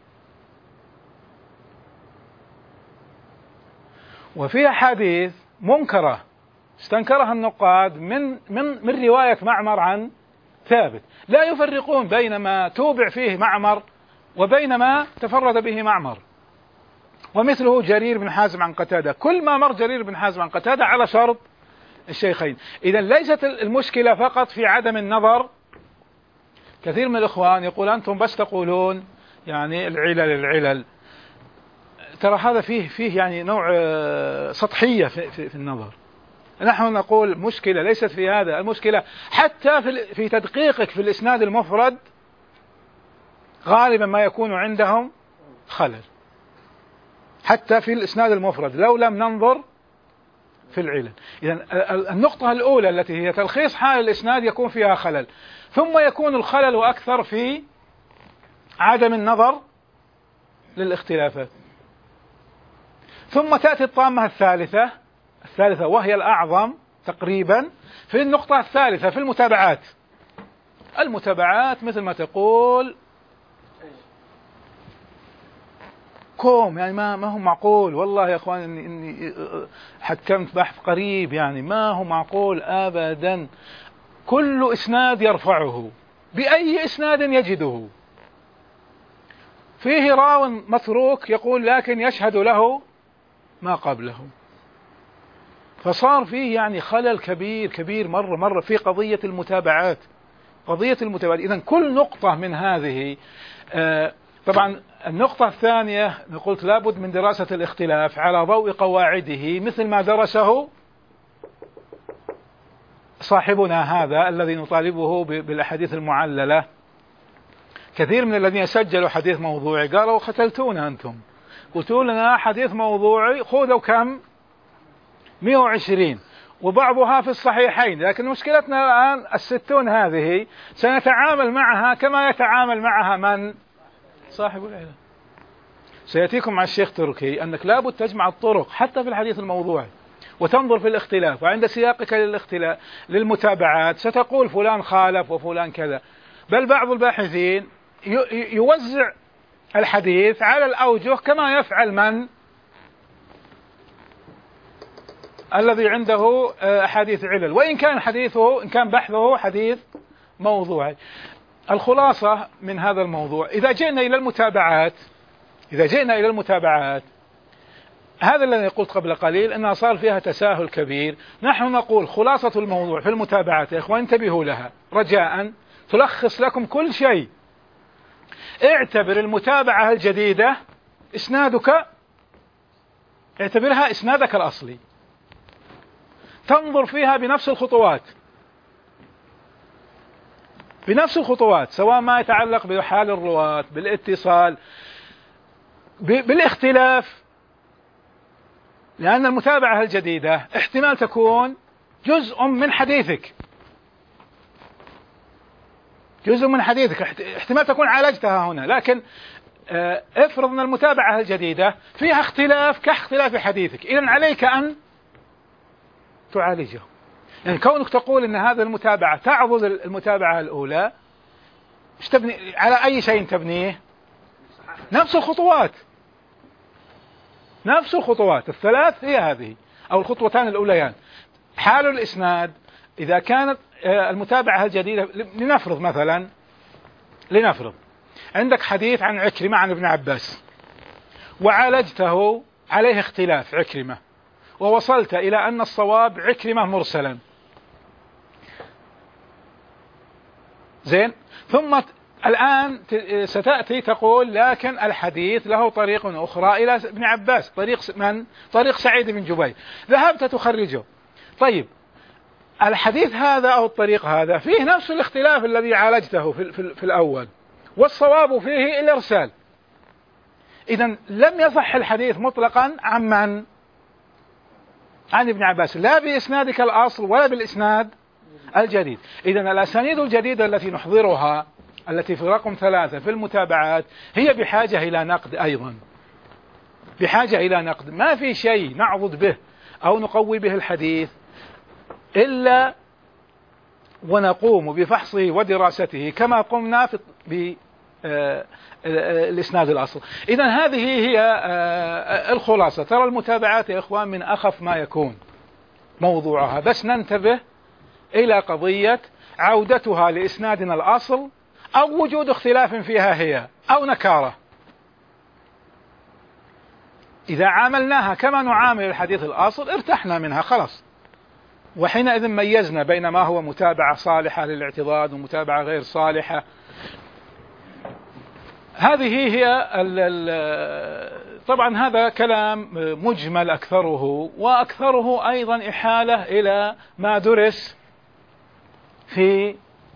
وفي أحاديث منكرة استنكرها النقاد من رواية معمر عن ثابت، لا يفرقون بين ما توبع فيه معمر وبين ما تفرد به معمر. ومثله جرير بن حازم عن قتادة، كل ما مر جرير بن حازم عن قتادة على شرط الشيخين. إذا ليست المشكلة فقط في عدم النظر. كثير من الإخوان يقول أنتم بس تقولون يعني العلل، ترى هذا فيه يعني نوع سطحية في النظر. نحن نقول مشكلة ليست في هذا، المشكلة حتى في تدقيقك في الإسناد المفرد غالبا ما يكون عندهم خلل، حتى في الإسناد المفرد لو لم ننظر في العلل. إذن النقطة الأولى التي هي تلخيص حال الإسناد يكون فيها خلل، ثم يكون الخلل أكثر في عدم النظر للاختلافات. ثم تأتي الطامة الثالثة وهي الأعظم تقريبا في النقطة الثالثة في المتابعات. المتابعات مثل ما تقول كوم، يعني ما هو معقول والله يا اخوان اني حكمت بحث قريب، يعني ما هو معقول ابدا. كل اسناد يرفعه باي اسناد يجده، فيه راو متروك يقول لكن يشهد له ما قبله. فصار فيه يعني خلل كبير كبير مرة في قضية المتابعات. إذن كل نقطة من هذه طبعا النقطة الثانية قلت لابد من دراسة الاختلاف على ضوء قواعده مثل ما درسه صاحبنا هذا الذي نطالبه بالأحاديث المعللة. كثير من الذين سجلوا حديث موضوعي قالوا قتلتونا أنتم، قلتوا لنا حديث موضوعي خذوا كم 120 وبعضها في الصحيحين، لكن مشكلتنا الآن 60 هذه سنتعامل معها كما يتعامل معها من؟ صاحب العلم. سيأتيكم مع الشيخ تركي أنك لابد تجمع الطرق حتى في الحديث الموضوعي وتنظر في الاختلاف، وعند سياقك للاختلاف للمتابعات ستقول فلان خالف وفلان كذا. بل بعض الباحثين يوزع الحديث على الأوجه كما يفعل من؟ الذي عنده حديث علل، وإن كان حديثه إن كان بحثه حديث موضوعي. الخلاصة من هذا الموضوع إذا جئنا إلى المتابعات هذا الذي قلت قبل قليل أنها صار فيها تساهل كبير. نحن نقول خلاصة الموضوع في المتابعات يا إخوان انتبهوا لها رجاء تلخص لكم كل شيء. اعتبر المتابعة الجديدة اعتبرها إسنادك الأصلي، تنظر فيها بنفس الخطوات سواء ما يتعلق بحال الرواة، بالاتصال، بالاختلاف، لأن المتابعة الجديدة احتمال تكون جزء من حديثك، احتمال تكون عالجتها هنا، لكن افرض أن المتابعة الجديدة فيها اختلاف كاختلاف حديثك، إذن عليك أن تعالجه. يعني كونك تقول أن هذه المتابعة تعضد المتابعة الأولى، على أي شيء تبنيه؟ نفس الخطوات الثلاث هي هذه، أو الخطوتان الأوليان. حال الإسناد إذا كانت المتابعة الجديدة، لنفرض عندك حديث عن عكرمة عن ابن عباس وعالجته عليه اختلاف عكرمة، ووصلت إلى أن الصواب عكرمة مرسلا، زين، ثم الآن ستأتي تقول لكن الحديث له طريق أخرى إلى ابن عباس، طريق سعيد بن جبير، ذهبت تخرجه. طيب الحديث هذا أو الطريق هذا فيه نفس الاختلاف الذي عالجته في الأول، والصواب فيه الإرسال. إذن لم يصح الحديث مطلقا عن ابن عباس، لا بإسنادك الأصل ولا بالإسناد الجديد. إذن الأسانيد الجديدة التي نحضرها التي في رقم 3 في المتابعات هي بحاجة إلى نقد أيضا، ما في شيء نعضد به أو نقوي به الحديث إلا ونقوم بفحصه ودراسته كما قمنا الإسناد الأصل. إذن هذه هي الخلاصة. ترى المتابعات يا إخوان من أخف ما يكون موضوعها، بس ننتبه إلى قضية عودتها لإسنادنا الأصل أو وجود اختلاف فيها هي أو نكارة. إذا عاملناها كما نعامل الحديث الأصل ارتحنا منها خلاص، وحينئذ ميزنا بين ما هو متابعة صالحة للاعتضاد ومتابعة غير صالحة. هذه هي طبعا هذا كلام مجمل أكثره، وأكثره أيضا إحالة إلى ما درس في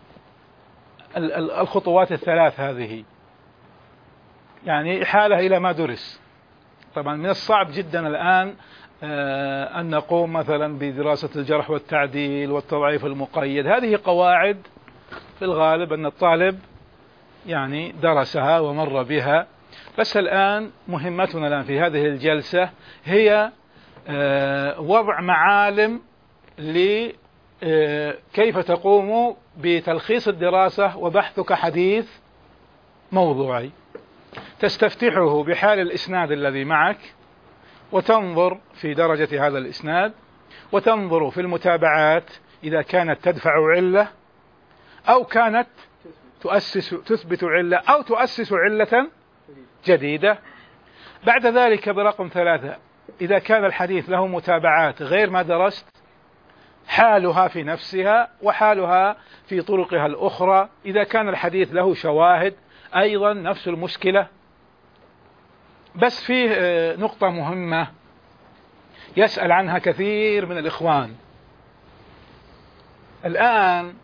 الخطوات الثلاث هذه، يعني إحالة إلى ما درس. طبعا من الصعب جدا الآن أن نقوم مثلا بدراسة الجرح والتعديل والتضعيف المقيد. هذه قواعد في الغالب أن الطالب يعني درسها ومر بها بس الآن مهمتنا الآن في هذه الجلسة هي وضع معالم لكيف تقوم بتلخيص الدراسة وبحثك حديث موضوعي. تستفتحه بحال الإسناد الذي معك، وتنظر في درجة هذا الإسناد، وتنظر في المتابعات إذا كانت تدفع علة أو كانت تثبت علة أو تؤسس علة جديدة. بعد ذلك برقم 3 إذا كان الحديث له متابعات غير ما درست، حالها في نفسها وحالها في طرقها الأخرى. إذا كان الحديث له شواهد أيضا نفس المشكلة. بس فيه نقطة مهمة يسأل عنها كثير من الإخوان الآن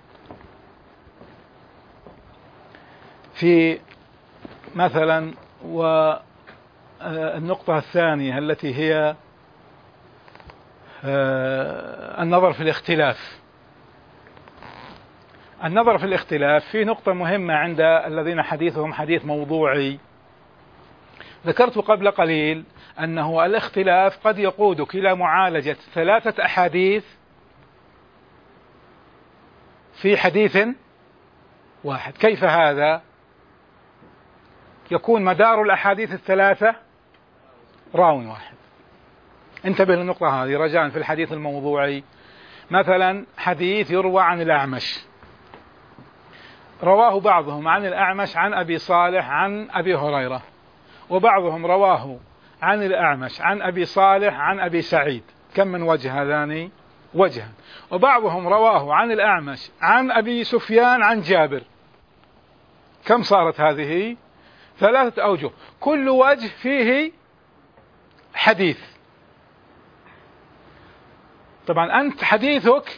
في مثلا، والنقطة الثانية التي هي النظر في الاختلاف. النظر في الاختلاف في نقطة مهمة عند الذين حديثهم حديث موضوعي. ذكرت قبل قليل أنه الاختلاف قد يقودك إلى معالجة 3 أحاديث في حديث واحد. كيف هذا؟ يكون مدار الأحاديث ال3 راو واحد. انتبه للنقطة هذه رجاء. في الحديث الموضوعي مثلا حديث يروى عن الأعمش، رواه بعضهم عن الأعمش عن أبي صالح عن أبي هريرة، وبعضهم رواه عن الأعمش عن أبي صالح عن أبي سعيد. كم من وجه هذان؟ وجها. وبعضهم رواه عن الأعمش عن أبي سفيان عن جابر. كم صارت هذه؟ 3 أوجه، كل وجه فيه حديث. طبعا أنت حديثك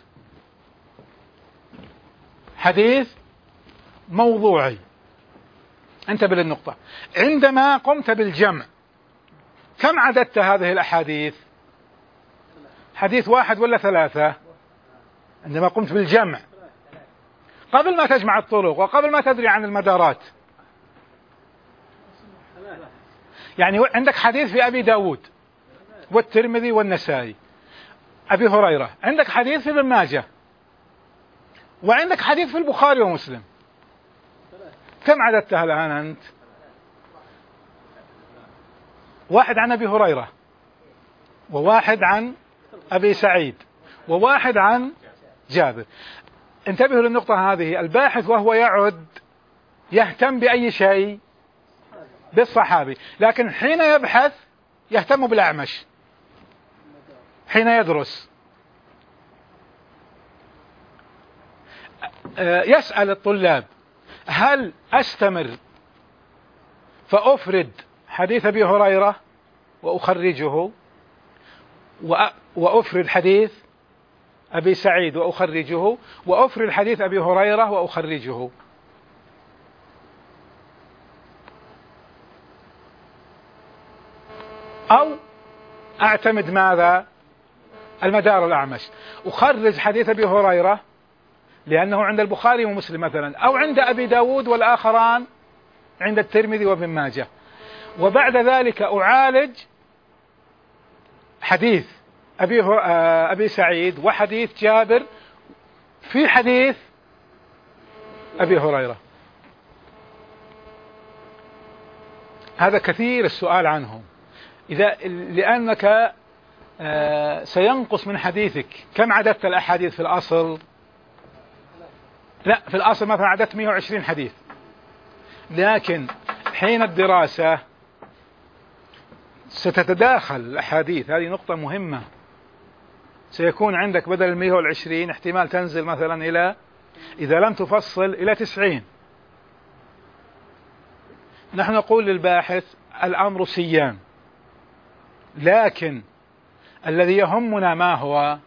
حديث موضوعي. انتبه للنقطة. عندما قمت بالجمع كم عددت هذه الأحاديث؟ حديث واحد ولا 3؟ عندما قمت بالجمع قبل ما تجمع الطرق وقبل ما تدري عن المدارات. يعني عندك حديث في أبي داود والترمذي والنسائي أبي هريرة، عندك حديث في ابن ماجه، وعندك حديث في البخاري ومسلم. كم عددتها الآن أنت؟ واحد عن أبي هريرة، وواحد عن أبي سعيد، وواحد عن جابر. انتبهوا للنقطة هذه. الباحث وهو يعد يهتم بأي شيء؟ بالصحابي. لكن حين يبحث يهتم بالأعمش. حين يدرس يسأل الطلاب: هل أستمر فأفرد حديث أبي هريرة وأخرجه، وأفرد حديث أبي سعيد وأخرجه، وأفرد حديث أبي هريرة وأخرجه؟ أو أعتمد ماذا؟ المدار الأعمش. أخرج حديث أبي هريرة لأنه عند البخاري ومسلم مثلا، أو عند أبي داود والآخران عند الترمذي وابن ماجه، وبعد ذلك أعالج حديث أبي سعيد وحديث جابر في حديث أبي هريرة. هذا كثير السؤال عنه. لأنك سينقص من حديثك. كم عددت الأحاديث في الأصل؟ لا، في الأصل مثلا عددت 120 حديث، لكن حين الدراسة ستتداخل الأحاديث. هذه نقطة مهمة. سيكون عندك بدل 120 احتمال تنزل مثلا إلى، إذا لم تفصل، إلى 90. نحن نقول للباحث الأمر سيان، لكن الذي يهمنا ما هو؟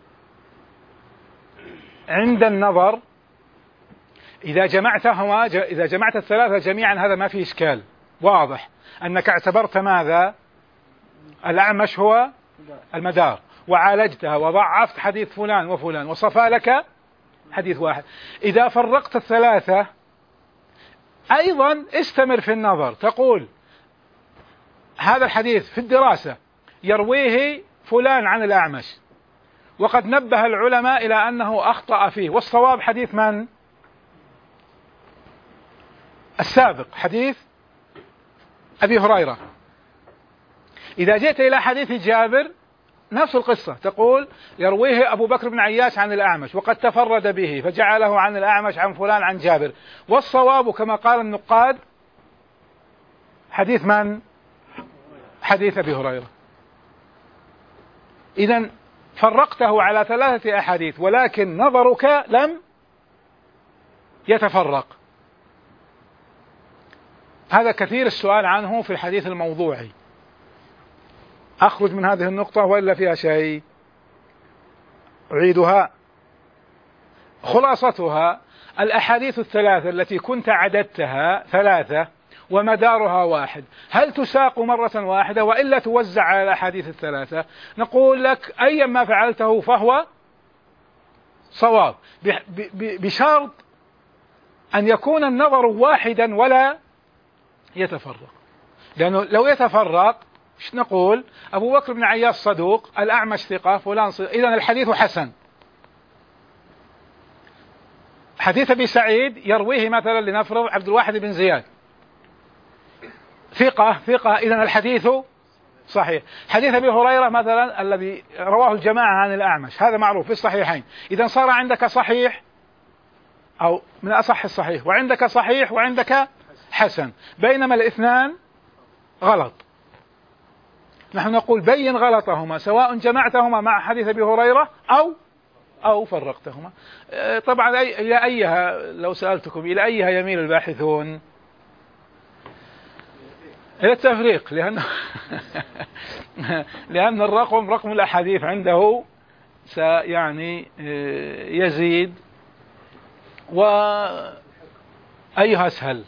عند النظر إذا جمعتهما، إذا جمعت الثلاثة جميعا هذا ما فيه إشكال، واضح أنك اعتبرت ماذا؟ الأعمش هو المدار، وعالجتها وضعفت حديث فلان وفلان وصفى لك حديث واحد. إذا فرقت الثلاثة أيضا استمر في النظر، تقول هذا الحديث في الدراسة يرويه فلان عن الأعمش، وقد نبه العلماء إلى أنه أخطأ فيه، والصواب حديث من؟ السابق، حديث أبي هريرة. إذا جئت إلى حديث جابر نفس القصة، تقول يرويه أبو بكر بن عياش عن الأعمش وقد تفرد به فجعله عن الأعمش عن فلان عن جابر، والصواب كما قال النقاد حديث من؟ حديث أبي هريرة. إذن فرقته على 3 أحاديث، ولكن نظرك لم يتفرق. هذا كثير السؤال عنه في الحديث الموضوعي. أخرج من هذه النقطة وإلا فيها شيء؟ أعيدها. خلاصتها الأحاديث الثلاثة التي كنت عددتها 3 ومدارها واحد، هل تساق مرة واحدة وإلا توزع على الأحاديث الثلاثة؟ نقول لك أيا ما فعلته فهو صواب، بشرط أن يكون النظر واحدا ولا يتفرق، لأنه لو يتفرق ايش نقول؟ أبو بكر بن عياش صدوق، الأعمش ثقة، فلان صدوق، إذن الحديث حسن. حديث أبي سعيد يرويه مثلا لنفرض عبد الواحد بن زياد، ثقة، إذن الحديث صحيح. حديث أبي هريرة مثلا الذي رواه الجماعة عن الأعمش، هذا معروف في الصحيحين، إذن صار عندك صحيح أو من أصح الصحيح، وعندك صحيح وعندك حسن، بينما الاثنان غلط. نحن نقول بين غلطهما، سواء جمعتهما مع حديث أبي هريرة أو فرقتهما. طبعا إلى أيها لو سألتكم إلى أيها يميل الباحثون؟ إلى التفريق، لأن رقم الأحاديث عنده يعني يزيد، وأيها أسهل؟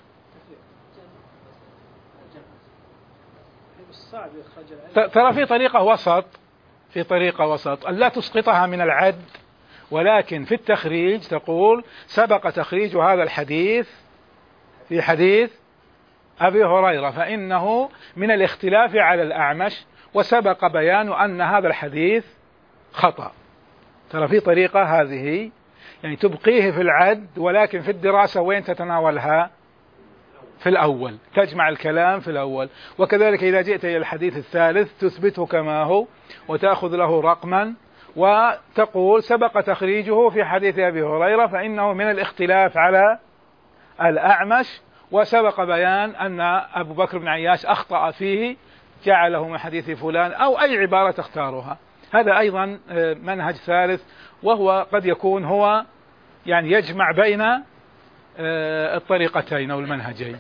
ترى في طريقة وسط أن لا تسقطها من العد، ولكن في التخريج تقول سبق تخريج هذا الحديث في حديث أبي هريرة فإنه من الاختلاف على الأعمش، وسبق بيان أن هذا الحديث خطأ. ترى في طريقة هذه يعني تبقيه في العد، ولكن في الدراسة وين تتناولها؟ في الأول، تجمع الكلام في الأول. وكذلك إذا جئت إلى الحديث الثالث تثبته كما هو وتأخذ له رقما وتقول سبق تخريجه في حديث أبي هريرة فإنه من الاختلاف على الأعمش، وسبق بيان أن أبو بكر بن عياش أخطأ فيه جعله من حديث فلان، أو أي عبارة تختارها. هذا أيضا منهج ثالث، وهو قد يكون هو يعني يجمع بين الطريقتين أو المنهجين.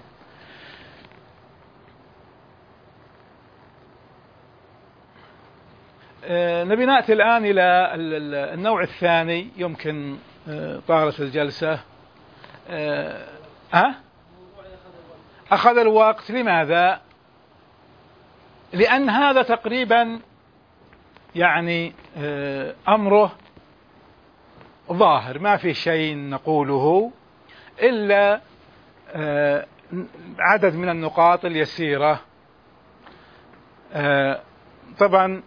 نبي نأتي الآن إلى النوع الثاني. يمكن طالت الجلسة أخذ الوقت. لماذا؟ لأن هذا تقريبا يعني أمره ظاهر، ما في شيء نقوله إلا عدد من النقاط اليسيرة. طبعا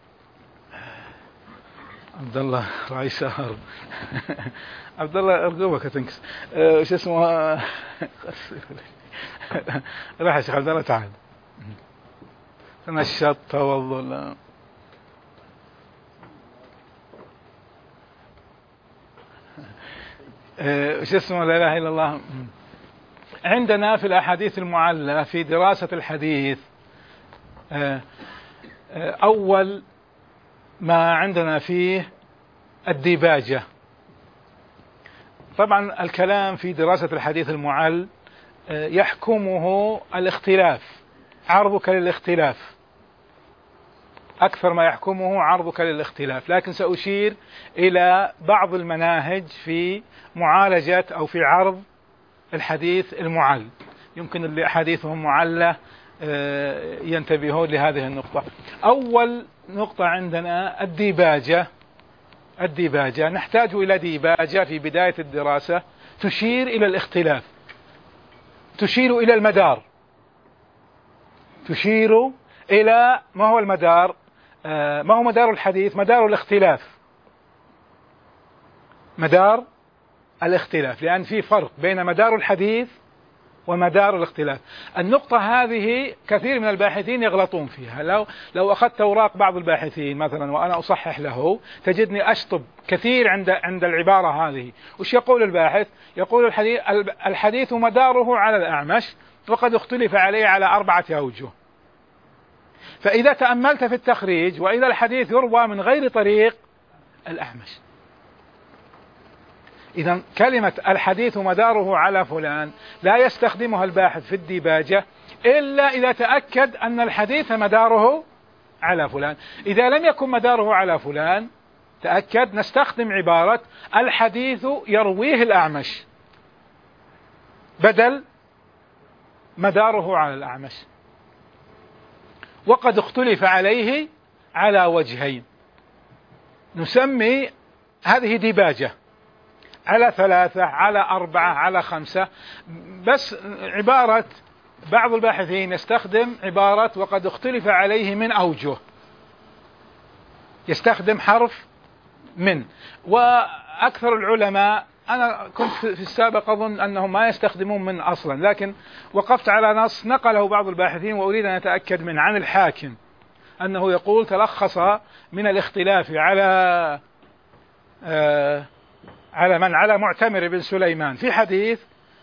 عبد الله راعي شهر عبد الله أرجوك تنكس شو اسمه راح يا شيخ عبد الله تعال تنشط توضل شو اسمه لا إله إلا الله. عندنا في الأحاديث المعلة في دراسة الحديث أول ما عندنا فيه الديباجة. طبعا الكلام في دراسة الحديث المعل يحكمه الاختلاف، عرضك للاختلاف أكثر ما يحكمه عرضك للاختلاف، لكن سأشير إلى بعض المناهج في معالجة أو في عرض الحديث المعل، يمكن اللي أحاديثهم معلة ينتبهون لهذه النقطة. أول نقطة عندنا الديباجة. نحتاج إلى ديباجة في بداية الدراسة تشير إلى الاختلاف. تشير إلى المدار، تشير إلى ما هو المدار؟ ما هو مدار الحديث؟ مدار الاختلاف، مدار الاختلاف، لأن في فرق بين مدار الحديث ومدار الاختلاف. النقطة هذه كثير من الباحثين يغلطون فيها. لو أخذت أوراق بعض الباحثين مثلا وأنا أصحح له تجدني أشطب كثير عند العبارة هذه. وش يقول الباحث؟ يقول الحديث مداره على الأعمش وقد اختلف عليه على 4 أوجه. فإذا تأملت في التخريج وإذا الحديث يروى من غير طريق الأعمش، إذا كلمة الحديث مداره على فلان لا يستخدمها الباحث في الديباجة إلا إذا تأكد أن الحديث مداره على فلان. إذا لم يكن مداره على فلان تأكد نستخدم عبارة الحديث يرويه الأعمش بدل مداره على الأعمش، وقد اختلف عليه على وجهين. نسمي هذه ديباجة على 3 على 4 على 5. بس عبارة بعض الباحثين يستخدم عبارة وقد اختلف عليه من أوجه، يستخدم حرف من. وأكثر العلماء، أنا كنت في السابق أظن أنهم ما يستخدمون من أصلا، لكن وقفت على نص نقله بعض الباحثين وأريد أن أتأكد من عن الحاكم أنه يقول تلخص من الاختلاف على معتمر بن سليمان في حديث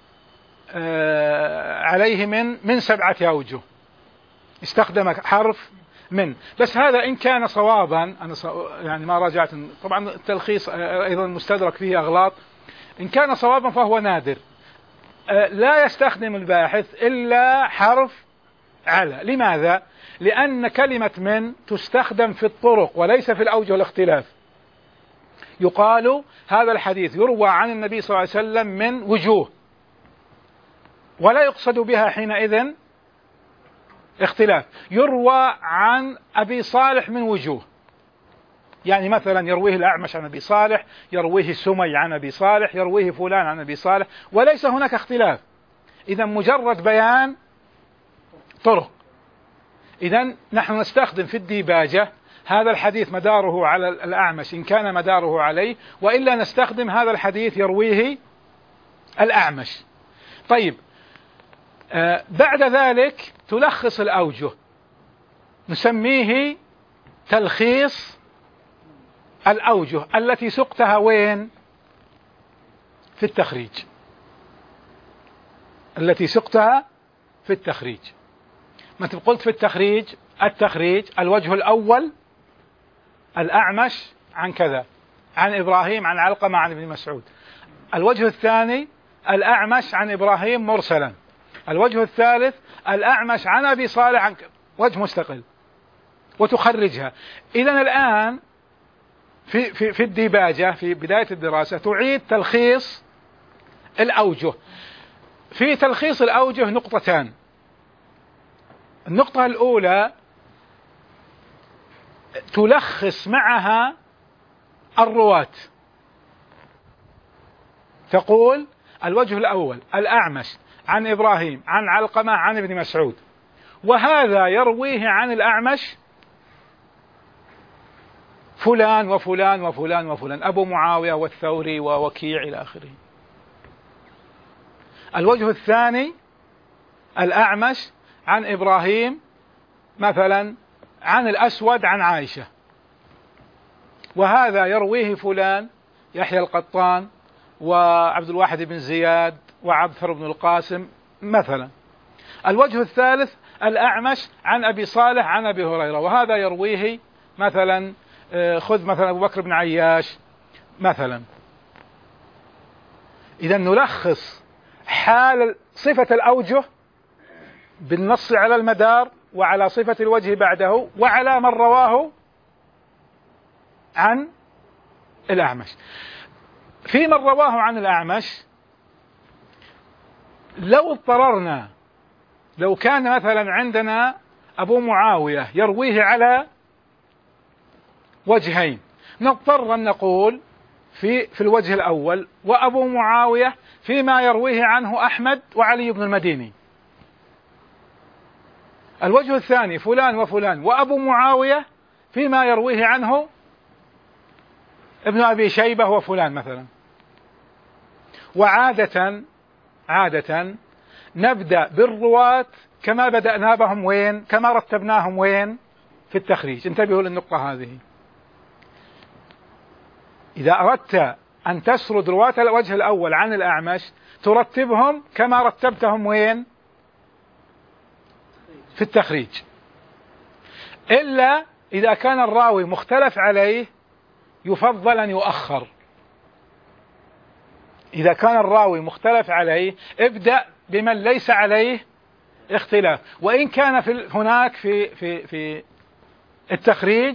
عليه من 7 أوجه، استخدم حرف من. بس هذا إن كان صوابا، أنا يعني ما راجعت طبعا التلخيص أيضا مستدرك فيه أغلاط، إن كان صوابا فهو نادر. لا يستخدم الباحث إلا حرف على. لماذا؟ لأن كلمة من تستخدم في الطرق وليس في الأوجه الاختلاف. يقال هذا الحديث يروى عن النبي صلى الله عليه وسلم من وجوه، ولا يقصد بها حينئذ اختلاف. يروى عن أبي صالح من وجوه، يعني مثلا يرويه الأعمش عن أبي صالح، يرويه سمي عن أبي صالح، يرويه فلان عن أبي صالح، وليس هناك اختلاف. إذا مجرد بيان طرق. إذا نحن نستخدم في الديباجة هذا الحديث مداره على الأعمش إن كان مداره عليه، وإلا نستخدم هذا الحديث يرويه الأعمش. طيب، بعد ذلك تلخص الأوجه، نسميه تلخيص الأوجه التي سقتها وين؟ في التخريج، التي سقتها في التخريج. مثل قلت في التخريج الوجه الأول الأعمش عن كذا، عن إبراهيم عن علقمة عن ابن مسعود. الوجه الثاني الأعمش عن إبراهيم مرسلا. الوجه الثالث الأعمش عن أبي صالح عن وجه مستقل، وتخرجها. إذن الآن في الديباجة في بداية الدراسة تعيد تلخيص الأوجه. في تلخيص الأوجه نقطتان. النقطة الأولى تلخص معها الرواة، تقول الوجه الأول الأعمش عن إبراهيم عن علقمة عن ابن مسعود، وهذا يرويه عن الأعمش فلان وفلان وفلان وفلان، أبو معاوية والثوري ووكيع إلى آخره. الوجه الثاني الأعمش عن إبراهيم مثلا عن الأسود عن عائشة، وهذا يرويه فلان يحيى القطان وعبد الواحد بن زياد وعبثر بن القاسم مثلا. الوجه الثالث الأعمش عن أبي صالح عن أبي هريرة، وهذا يرويه مثلا خذ مثلا أبو بكر بن عياش مثلا. إذا نلخص حال صفة الأوجه بالنص على المدار وعلى صفة الوجه بعده وعلى من رواه عن الأعمش. في من رواه عن الأعمش لو اضطررنا، لو كان مثلا عندنا أبو معاوية يرويه على وجهين، نضطر أن نقول في الوجه الأول، وأبو معاوية فيما يرويه عنه أحمد وعلي بن المديني. الوجه الثاني فلان وفلان وأبو معاوية فيما يرويه عنه ابن أبي شيبة وفلان مثلا. عادة نبدأ بالرواة كما بدأنا بهم وين؟ كما رتبناهم وين؟ في التخريج. انتبهوا للنقطة هذه. إذا أردت أن تسرد رواة الوجه الأول عن الأعمش ترتبهم كما رتبتهم وين؟ في التخريج. إلا إذا كان الراوي مختلف عليه يفضل أن يؤخر. إذا كان الراوي مختلف عليه ابدأ بمن ليس عليه اختلاف، وإن كان هناك في التخريج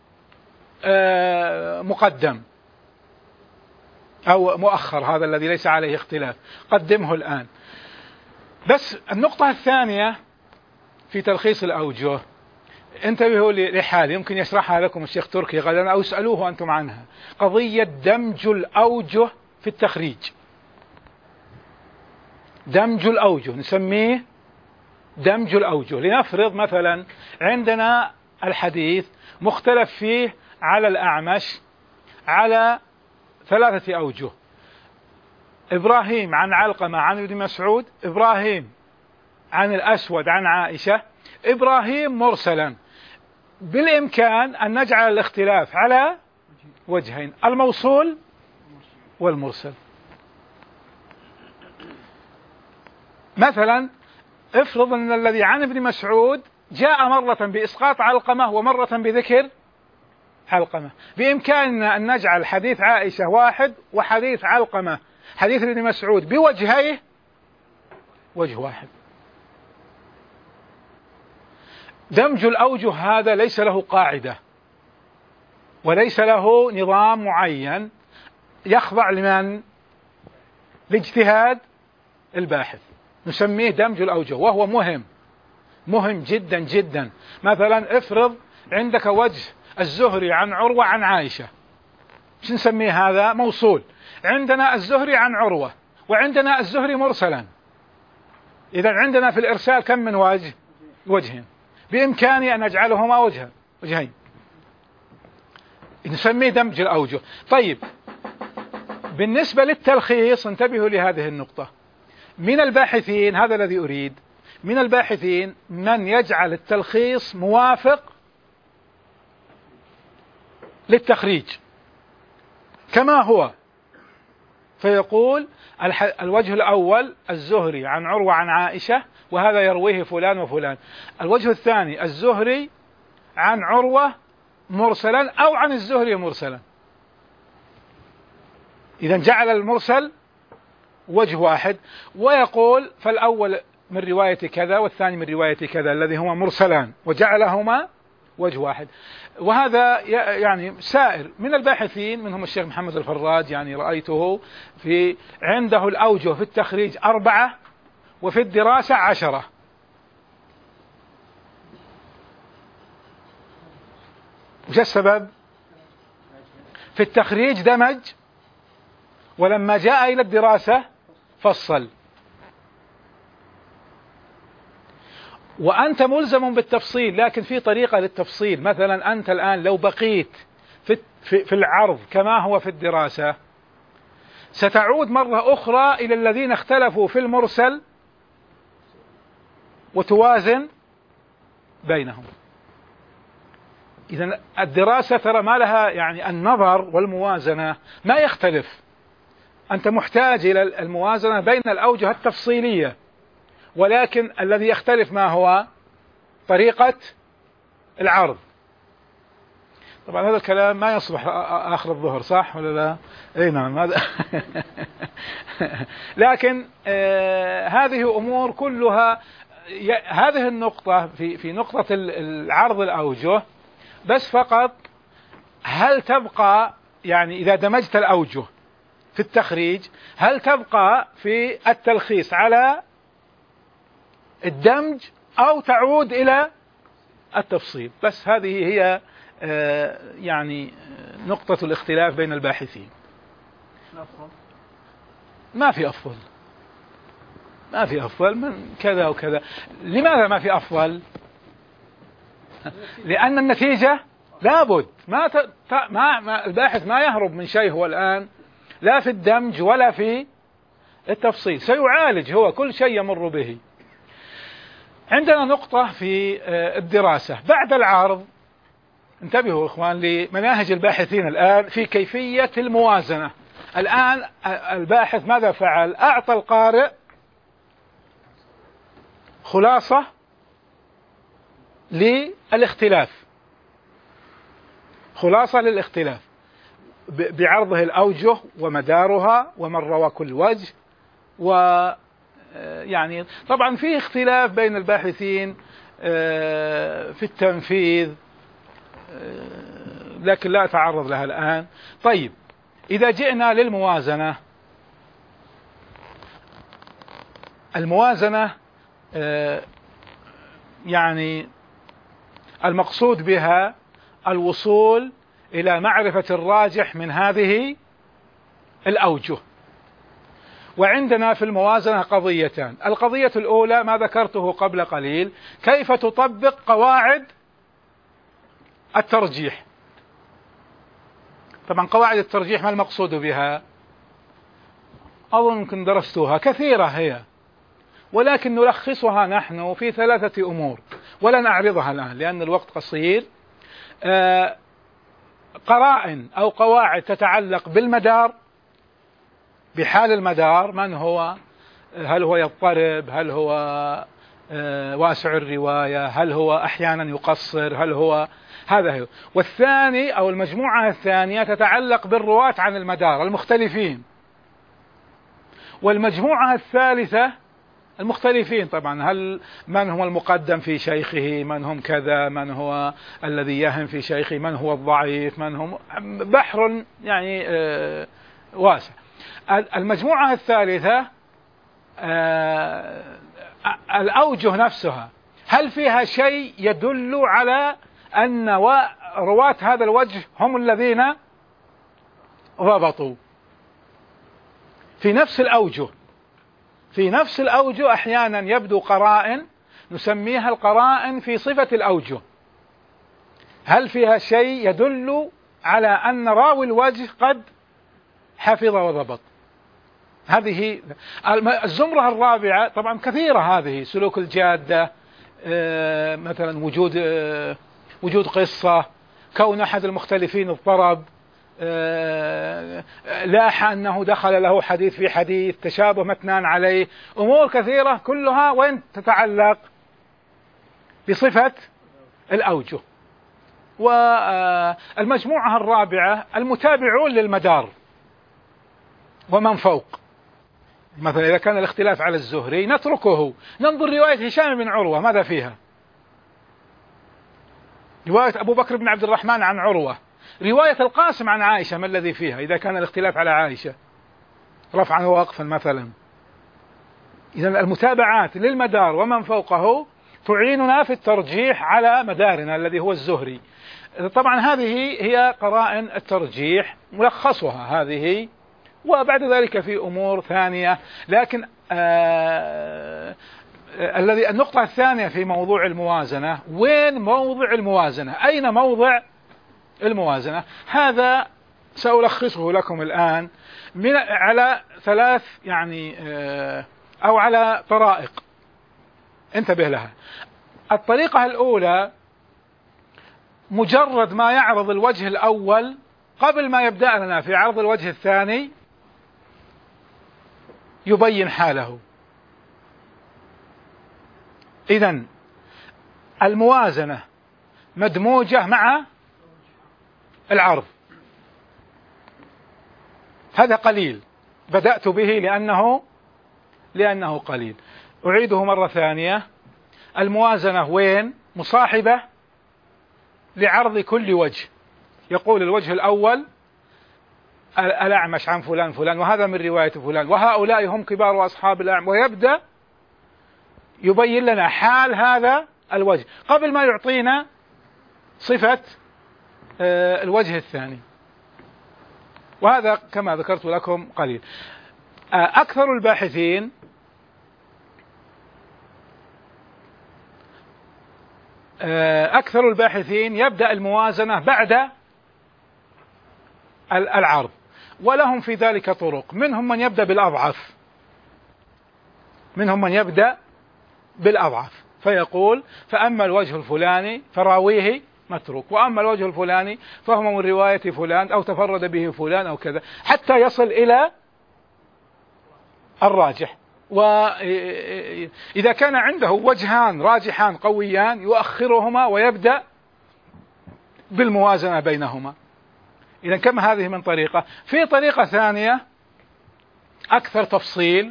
مقدم أو مؤخر، هذا الذي ليس عليه اختلاف قدمه الآن. بس النقطة الثانية في تلخيص الأوجه، انتبهوا لحال يمكن يشرحها لكم الشيخ تركي غدا أو اسألوه أنتم عنها، قضية دمج الأوجه في التخريج. دمج الأوجه نسميه دمج الأوجه. لنفرض مثلا عندنا الحديث مختلف فيه على الأعمش على 3 أوجه: إبراهيم عن علقمة عن ابن مسعود، إبراهيم عن الأسود عن عائشة، إبراهيم مرسلا. بالإمكان أن نجعل الاختلاف على وجهين: الموصول والمرسل. مثلا افرض أن الذي عن ابن مسعود جاء مرة بإسقاط علقمة ومرة بذكر علقمة، بإمكاننا أن نجعل حديث عائشة واحد وحديث علقمة حديث ابن مسعود بوجهيه وجه واحد. دمج الأوجه هذا ليس له قاعدة وليس له نظام معين، يخضع لمن؟ لاجتهاد الباحث. نسميه دمج الأوجه، وهو مهم جدا جدا. مثلا افرض عندك وجه الزهري عن عروة عن عائشة، شو نسميه هذا؟ موصول. عندنا الزهري عن عروة وعندنا الزهري مرسلا، إذا عندنا في الإرسال كم من وجه؟ وجهين. بإمكاني أن أجعلهما وجهين، نسميه دمج الأوجه. طيب بالنسبة للتلخيص انتبهوا لهذه النقطة. من الباحثين، هذا الذي أريد، من الباحثين من يجعل التلخيص موافق للتخريج كما هو، فيقول الوجه الأول الزهري عن عروة عن عائشة وهذا يرويه فلان وفلان. الوجه الثاني الزهري عن عروة مرسلا أو عن الزهري مرسلا. إذا جعل المرسل وجه واحد، ويقول فالأول من رواية كذا والثاني من رواية كذا الذي هما مرسلان، وجعلهما وجه واحد. وهذا يعني سائر من الباحثين، منهم الشيخ محمد الفراج، يعني رأيته عنده الأوجه في التخريج 4 وفي الدراسة 10. وش السبب؟ في التخريج دمج، ولما جاء إلى الدراسة فصل. وأنت ملزم بالتفصيل، لكن في طريقة للتفصيل. مثلا أنت الآن لو بقيت في العرض كما هو في الدراسة ستعود مرة أخرى إلى الذين اختلفوا في المرسل وتوازن بينهم. إذن الدراسة ترى ما لها، يعني النظر والموازنة ما يختلف. أنت محتاج إلى الموازنة بين الأوجه التفصيلية، ولكن الذي يختلف ما هو؟ طريقة العرض. طبعا هذا الكلام ما يصلح آخر الظهر، صح ولا لا؟ اي نعم هذا لكن هذه أمور كلها. هذه النقطة في نقطة العرض الأوجه بس فقط، هل تبقى يعني إذا دمجت الأوجه في التخريج هل تبقى في التلخيص على الدمج أو تعود إلى التفصيل؟ بس هذه هي يعني نقطة الاختلاف بين الباحثين. ما في أفضل، ما في أفضل من كذا وكذا. لماذا ما في أفضل؟ لأن النتيجة لابد الباحث ما يهرب من شيء هو الآن، لا في الدمج ولا في التفصيل، سيعالج هو كل شيء يمر به. عندنا نقطة في الدراسة بعد العرض. انتبهوا إخوان لمناهج الباحثين الآن في كيفية الموازنة. الآن الباحث ماذا فعل؟ أعطى القارئ خلاصة للاختلاف، خلاصة للاختلاف بعرضه الأوجه ومدارها ومن روى كل وجه. ويعني طبعا في اختلاف بين الباحثين في التنفيذ، لكن لا أتعرض لها الآن. طيب، إذا جئنا للموازنة، الموازنة يعني المقصود بها الوصول إلى معرفة الراجح من هذه الأوجه. وعندنا في الموازنة قضيتان. القضية الأولى ما ذكرته قبل قليل، كيف تطبق قواعد الترجيح. طبعا قواعد الترجيح ما المقصود بها؟ أظن يمكن درستوها، كثيرة هي، ولكن نلخصها نحن في 3 أمور ولن أعرضها الآن لأن الوقت قصير. قرائن أو قواعد تتعلق بالمدار، بحال المدار، من هو، هل هو يضطرب، هل هو واسع الرواية، هل هو أحيانا يقصر، هل هو هذا هو. والثاني أو المجموعة الثانية تتعلق بالرواة عن المدار المختلفين. والمجموعة الثالثة المختلفين طبعا، هل من هو المقدم في شيخه، من هم كذا، من هو الذي يهم في شيخه، من هو الضعيف، من هم، بحر يعني واسع. المجموعة الثالثة الأوجه نفسها، هل فيها شيء يدل على أن رواة هذا الوجه هم الذين ضبطوا في نفس الأوجه. في نفس الأوجه أحيانا يبدو قرائن نسميها القرائن في صفة الأوجه، هل فيها شيء يدل على أن راوي الوجه قد حفظ وضبط. هذه الزمرة الرابعة طبعا كثيرة، هذه سلوك الجادة، مثلا وجود قصة، كون أحد المختلفين اضطرب، لاح أنه دخل له حديث في حديث، تشابه متنان عليه، أمور كثيرة كلها وين تتعلق بصفة الأوجه. والمجموعة الرابعة المتابعون للمدار ومن فوق. مثلا إذا كان الاختلاف على الزهري نتركه، ننظر رواية هشام بن عروة ماذا فيها، رواية أبو بكر بن عبد الرحمن عن عروة، رواية القاسم عن عائشة ما الذي فيها إذا كان الاختلاف على عائشة رفعا ووقفا مثلا. إذا المتابعات للمدار ومن فوقه تعيننا في الترجيح على مدارنا الذي هو الزهري. طبعا هذه هي قرائن الترجيح ملخصها هذه، وبعد ذلك في أمور ثانية. لكن النقطة الثانية في موضوع الموازنة، وين موضع الموازنة، أين موضع الموازنة؟ هذا سألخصه لكم الآن على 3 يعني أو على طرائق انتبه لها. الطريقة الأولى مجرد ما يعرض الوجه الأول قبل ما يبدأ لنا في عرض الوجه الثاني يبين حاله. إذن الموازنة مدموجة مع العرض، هذا قليل بدأت به لأنه قليل. أعيده مرة ثانية، الموازنة وين؟ مصاحبة لعرض كل وجه، يقول الوجه الأول الأعمش عن فلان فلان وهذا من رواية فلان وهؤلاء هم كبار أصحاب الأعمش، ويبدأ يبين لنا حال هذا الوجه قبل ما يعطينا صفة الوجه الثاني. وهذا كما ذكرت لكم قليل. أكثر الباحثين يبدأ الموازنة بعد العرض، ولهم في ذلك طرق. منهم من يبدأ بالأضعف فيقول فأما الوجه الفلاني فراويه متروك، وأما الوجه الفلاني فهو من رواية فلان أو تفرد به فلان أو كذا، حتى يصل إلى الراجح. وإذا كان عنده وجهان راجحان قويان يؤخرهما ويبدأ بالموازنة بينهما. إذا كم هذه من طريقة. في طريقة ثانية أكثر تفصيل،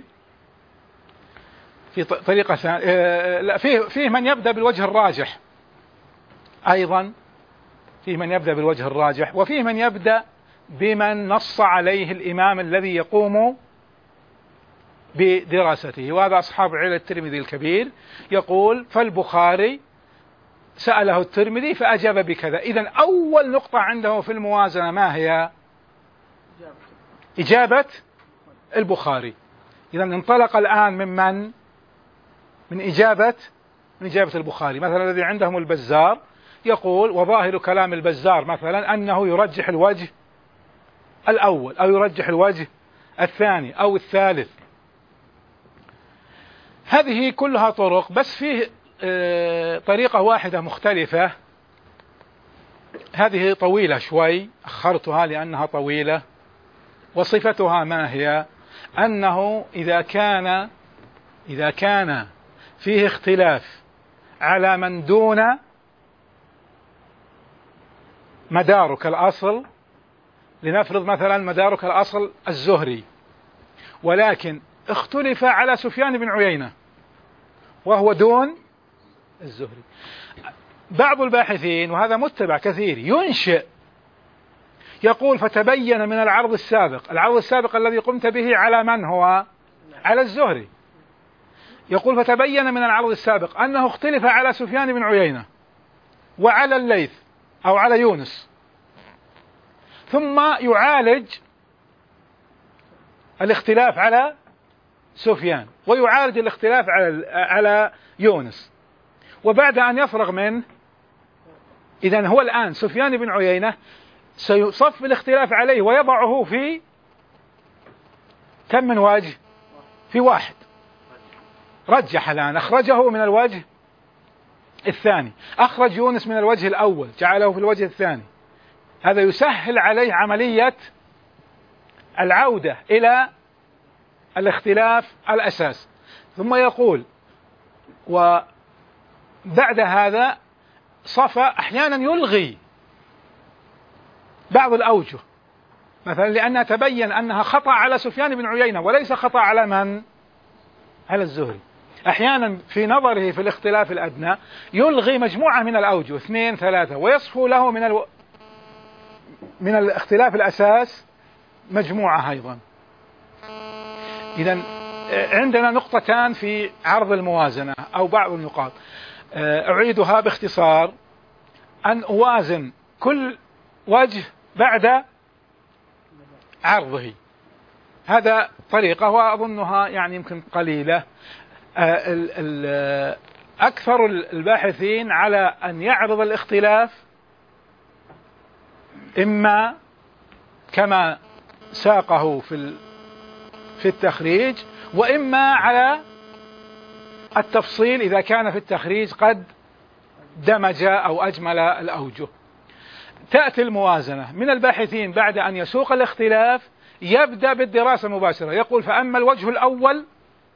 في طريقة ثانية فيه من يبدأ بالوجه الراجح أيضا، فيه من يبدأ بالوجه الراجح، وفيه من يبدأ بمن نص عليه الإمام الذي يقوم بدراسته. وهذا أصحاب علل الترمذي الكبير يقول فالبخاري سأله الترمذي فأجاب بكذا. إذن أول نقطة عنده في الموازنة ما هي؟ إجابة البخاري. إذن انطلق الآن من إجابة البخاري. مثلا الذي عندهم البزار يقول وظاهر كلام البزار مثلا أنه يرجح الوجه الأول أو يرجح الوجه الثاني أو الثالث. هذه كلها طرق، بس فيه طريقة واحدة مختلفة، هذه طويلة شوي أخرتها لأنها طويلة. وصفتها ما هي؟ أنه إذا كان فيه اختلاف على من دون مدارك الأصل، لنفرض مثلا مدارك الأصل الزهري، ولكن اختلف على سفيان بن عيينة وهو دون الزهري، بعض الباحثين وهذا متبع كثير ينشئ يقول فتبين من العرض السابق الذي قمت به على من هو؟ على الزهري. يقول فتبين من العرض السابق أنه اختلف على سفيان بن عيينة وعلى الليث أو على يونس، ثم يعالج الاختلاف على سفيان ويعالج الاختلاف على يونس، وبعد أن يفرغ منه إذن هو الآن سفيان بن عيينة سيصف الاختلاف عليه ويضعه في كم من وجه؟ في واحد. رجح الآن، أخرجه من الوجه الثاني، أخرج يونس من الوجه الأول جعله في الوجه الثاني. هذا يسهل عليه عملية العودة إلى الاختلاف الأساس. ثم يقول وبعد هذا صفى أحيانا يلغي بعض الأوجه، مثلا لأنها تبين أنها خطأ على سفيان بن عيينة وليس خطأ على من؟ على الزهري. أحيانا في نظره في الاختلاف الأدنى يلغي مجموعة من الأوجه 2 3 ويصفو له من الاختلاف الأساس مجموعة أيضا. إذن عندنا نقطتان في عرض الموازنة أو بعض النقاط أعيدها باختصار. أن أوازن كل وجه بعد عرضه، هذا طريقة وأظنها يعني يمكن قليلة. أكثر الباحثين على أن يعرض الاختلاف إما كما ساقه في التخريج، وإما على التفصيل إذا كان في التخريج قد دمج أو أجمل الأوجه. تأتي الموازنة من الباحثين بعد أن يسوق الاختلاف يبدأ بالدراسة مباشرة، يقول فأما الوجه الأول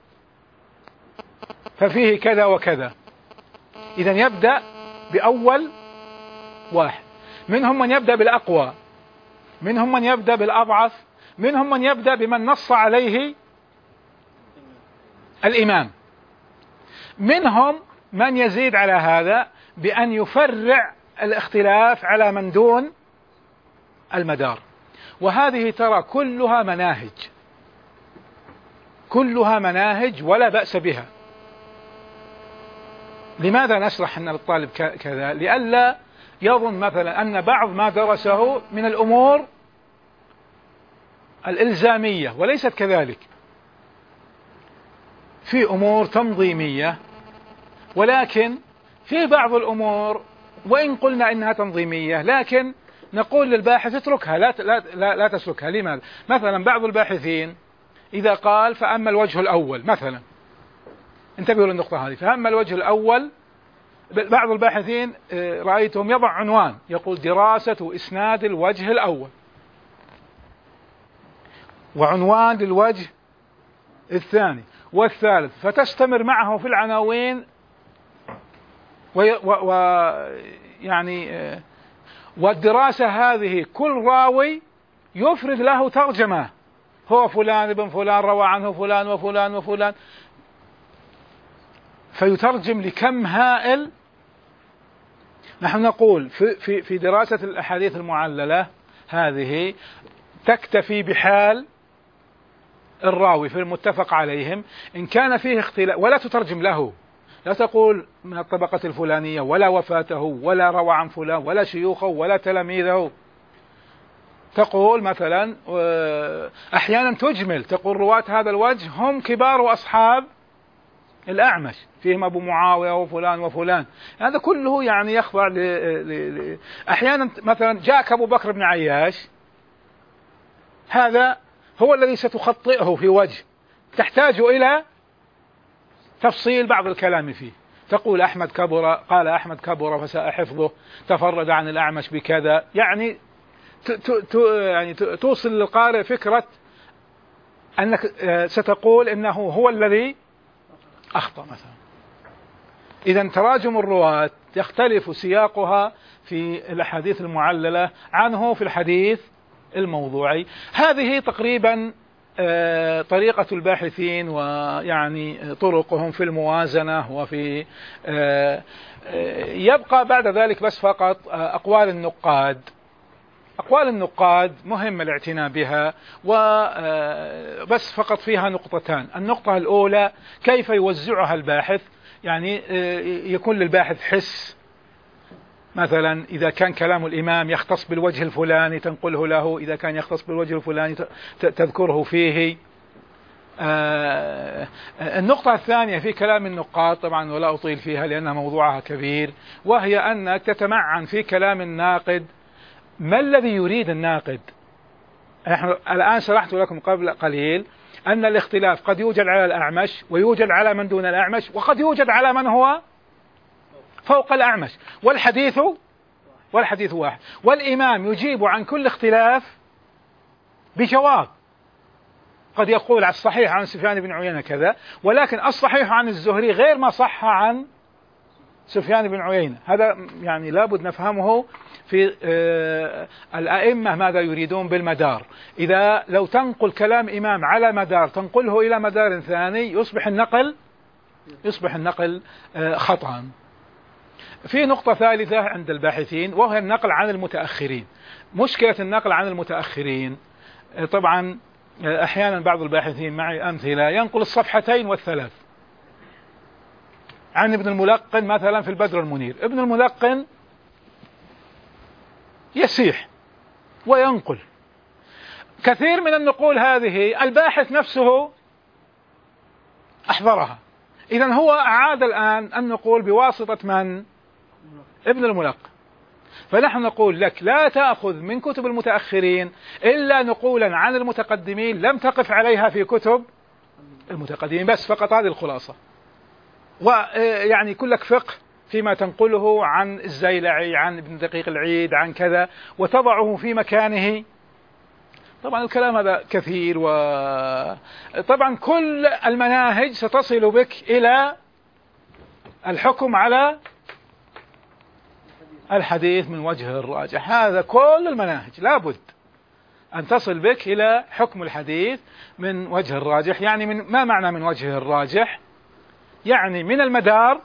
ففيه كذا وكذا. إذن يبدأ بأول واحد. منهم من يبدأ بالأقوى، منهم من يبدأ بالأضعف، منهم من يبدأ بمن نص عليه الإمام، منهم من يزيد على هذا بأن يفرع الاختلاف على من دون المدار. وهذه ترى كلها مناهج ولا بأس بها. لماذا نشرح أن الطالب كذا؟ لئلا يظن مثلا أن بعض ما درسه من الأمور الإلزامية وليست كذلك. في أمور تنظيمية، ولكن في بعض الأمور وإن قلنا إنها تنظيمية لكن نقول للباحث اتركها، لا تسلكها. لماذا؟ مثلا بعض الباحثين إذا قال فأما الوجه الأول مثلا، انتبهوا للنقطة هذه، فأما الوجه الأول، بعض الباحثين رأيتهم يضع عنوان يقول دراسة إسناد الوجه الأول، وعنوان للوجه الثاني والثالث، فتستمر معه في العناوين يعني والدراسة هذه كل راوي يفرد له ترجمة، هو فلان ابن فلان روى عنه فلان وفلان وفلان، فيترجم لكم هائل. نحن نقول في دراسة الأحاديث المعللة هذه تكتفي بحال الراوي في المتفق عليهم، إن كان فيه اختلاف ولا تترجم له، لا تقول من الطبقة الفلانية ولا وفاته ولا روى عن فلان ولا شيوخه ولا تلاميذه. تقول مثلا أحيانا تجمل، تقول رواة هذا الوجه هم كبار أصحاب الأعمش، فيهم أبو معاوية وفلان وفلان. هذا كله يعني يخضع أحيانا مثلا جاءك أبو بكر بن عياش، هذا هو الذي ستخطئه في وجه تحتاج إلى تفصيل بعض الكلام فيه. تقول أحمد كبر، قال أحمد كبر فساء حفظه، تفرد عن الأعمش بكذا، يعني يعني توصل للقارئ فكرة أنك ستقول إنه هو الذي أخطأ مثلا. إذا تراجم الرواة يختلف سياقها في الأحاديث المعللة عنه في الحديث الموضوعي. هذه تقريبا طريقة الباحثين ويعني طرقهم في الموازنة وفي يبقى بعد ذلك بس فقط أقوال النقاد. أقوال النقاد مهم الاعتناء بها، وبس فقط فيها نقطتان. النقطة الأولى كيف يوزعها الباحث، يعني يكون للباحث حس، مثلا إذا كان كلام الإمام يختص بالوجه الفلاني تنقله له، إذا كان يختص بالوجه الفلاني تذكره فيه. النقطة الثانية في كلام النقاد طبعا ولا أطيل فيها لأن موضوعها كبير، وهي أنك تتمعن في كلام الناقد ما الذي يريد الناقد. نحن الآن شرحت لكم قبل قليل أن الاختلاف قد يوجد على الأعمش ويوجد على من دون الأعمش وقد يوجد على من هو فوق الأعمش، والحديث واحد، والإمام يجيب عن كل اختلاف بجواب. قد يقول على الصحيح عن سفيان بن عيينة كذا، ولكن الصحيح عن الزهري غير ما صح عن سفيان بن عيينة. هذا يعني لابد نفهمه في الأئمة ماذا يريدون بالمدار. إذا لو تنقل كلام إمام على مدار تنقله إلى مدار ثاني يصبح النقل خطأ. في نقطة ثالثة عند الباحثين وهي النقل عن المتأخرين. مشكلة النقل عن المتأخرين طبعا أحيانا بعض الباحثين معي أمثلة ينقل الصفحتين والثلاث عن ابن الملقن مثلا في البدر المنير. ابن الملقن يسيح وينقل كثير من النقول هذه الباحث نفسه أحضرها. إذن هو أعاد الآن النقول بواسطة من؟ ابن الملقن. فنحن نقول لك لا تأخذ من كتب المتأخرين إلا نقولا عن المتقدمين لم تقف عليها في كتب المتقدمين، بس فقط هذه الخلاصة. ويعني كلك فقه فيما تنقله عن الزيلعي، عن ابن دقيق العيد، عن كذا، وتضعه في مكانه. طبعا الكلام هذا كثير، وطبعا كل المناهج ستصل بك إلى الحكم على الحديث من وجه الراجح. هذا كل المناهج لابد أن تصل بك إلى حكم الحديث من وجه الراجح. يعني ما معنى من وجه الراجح؟ يعني من المدار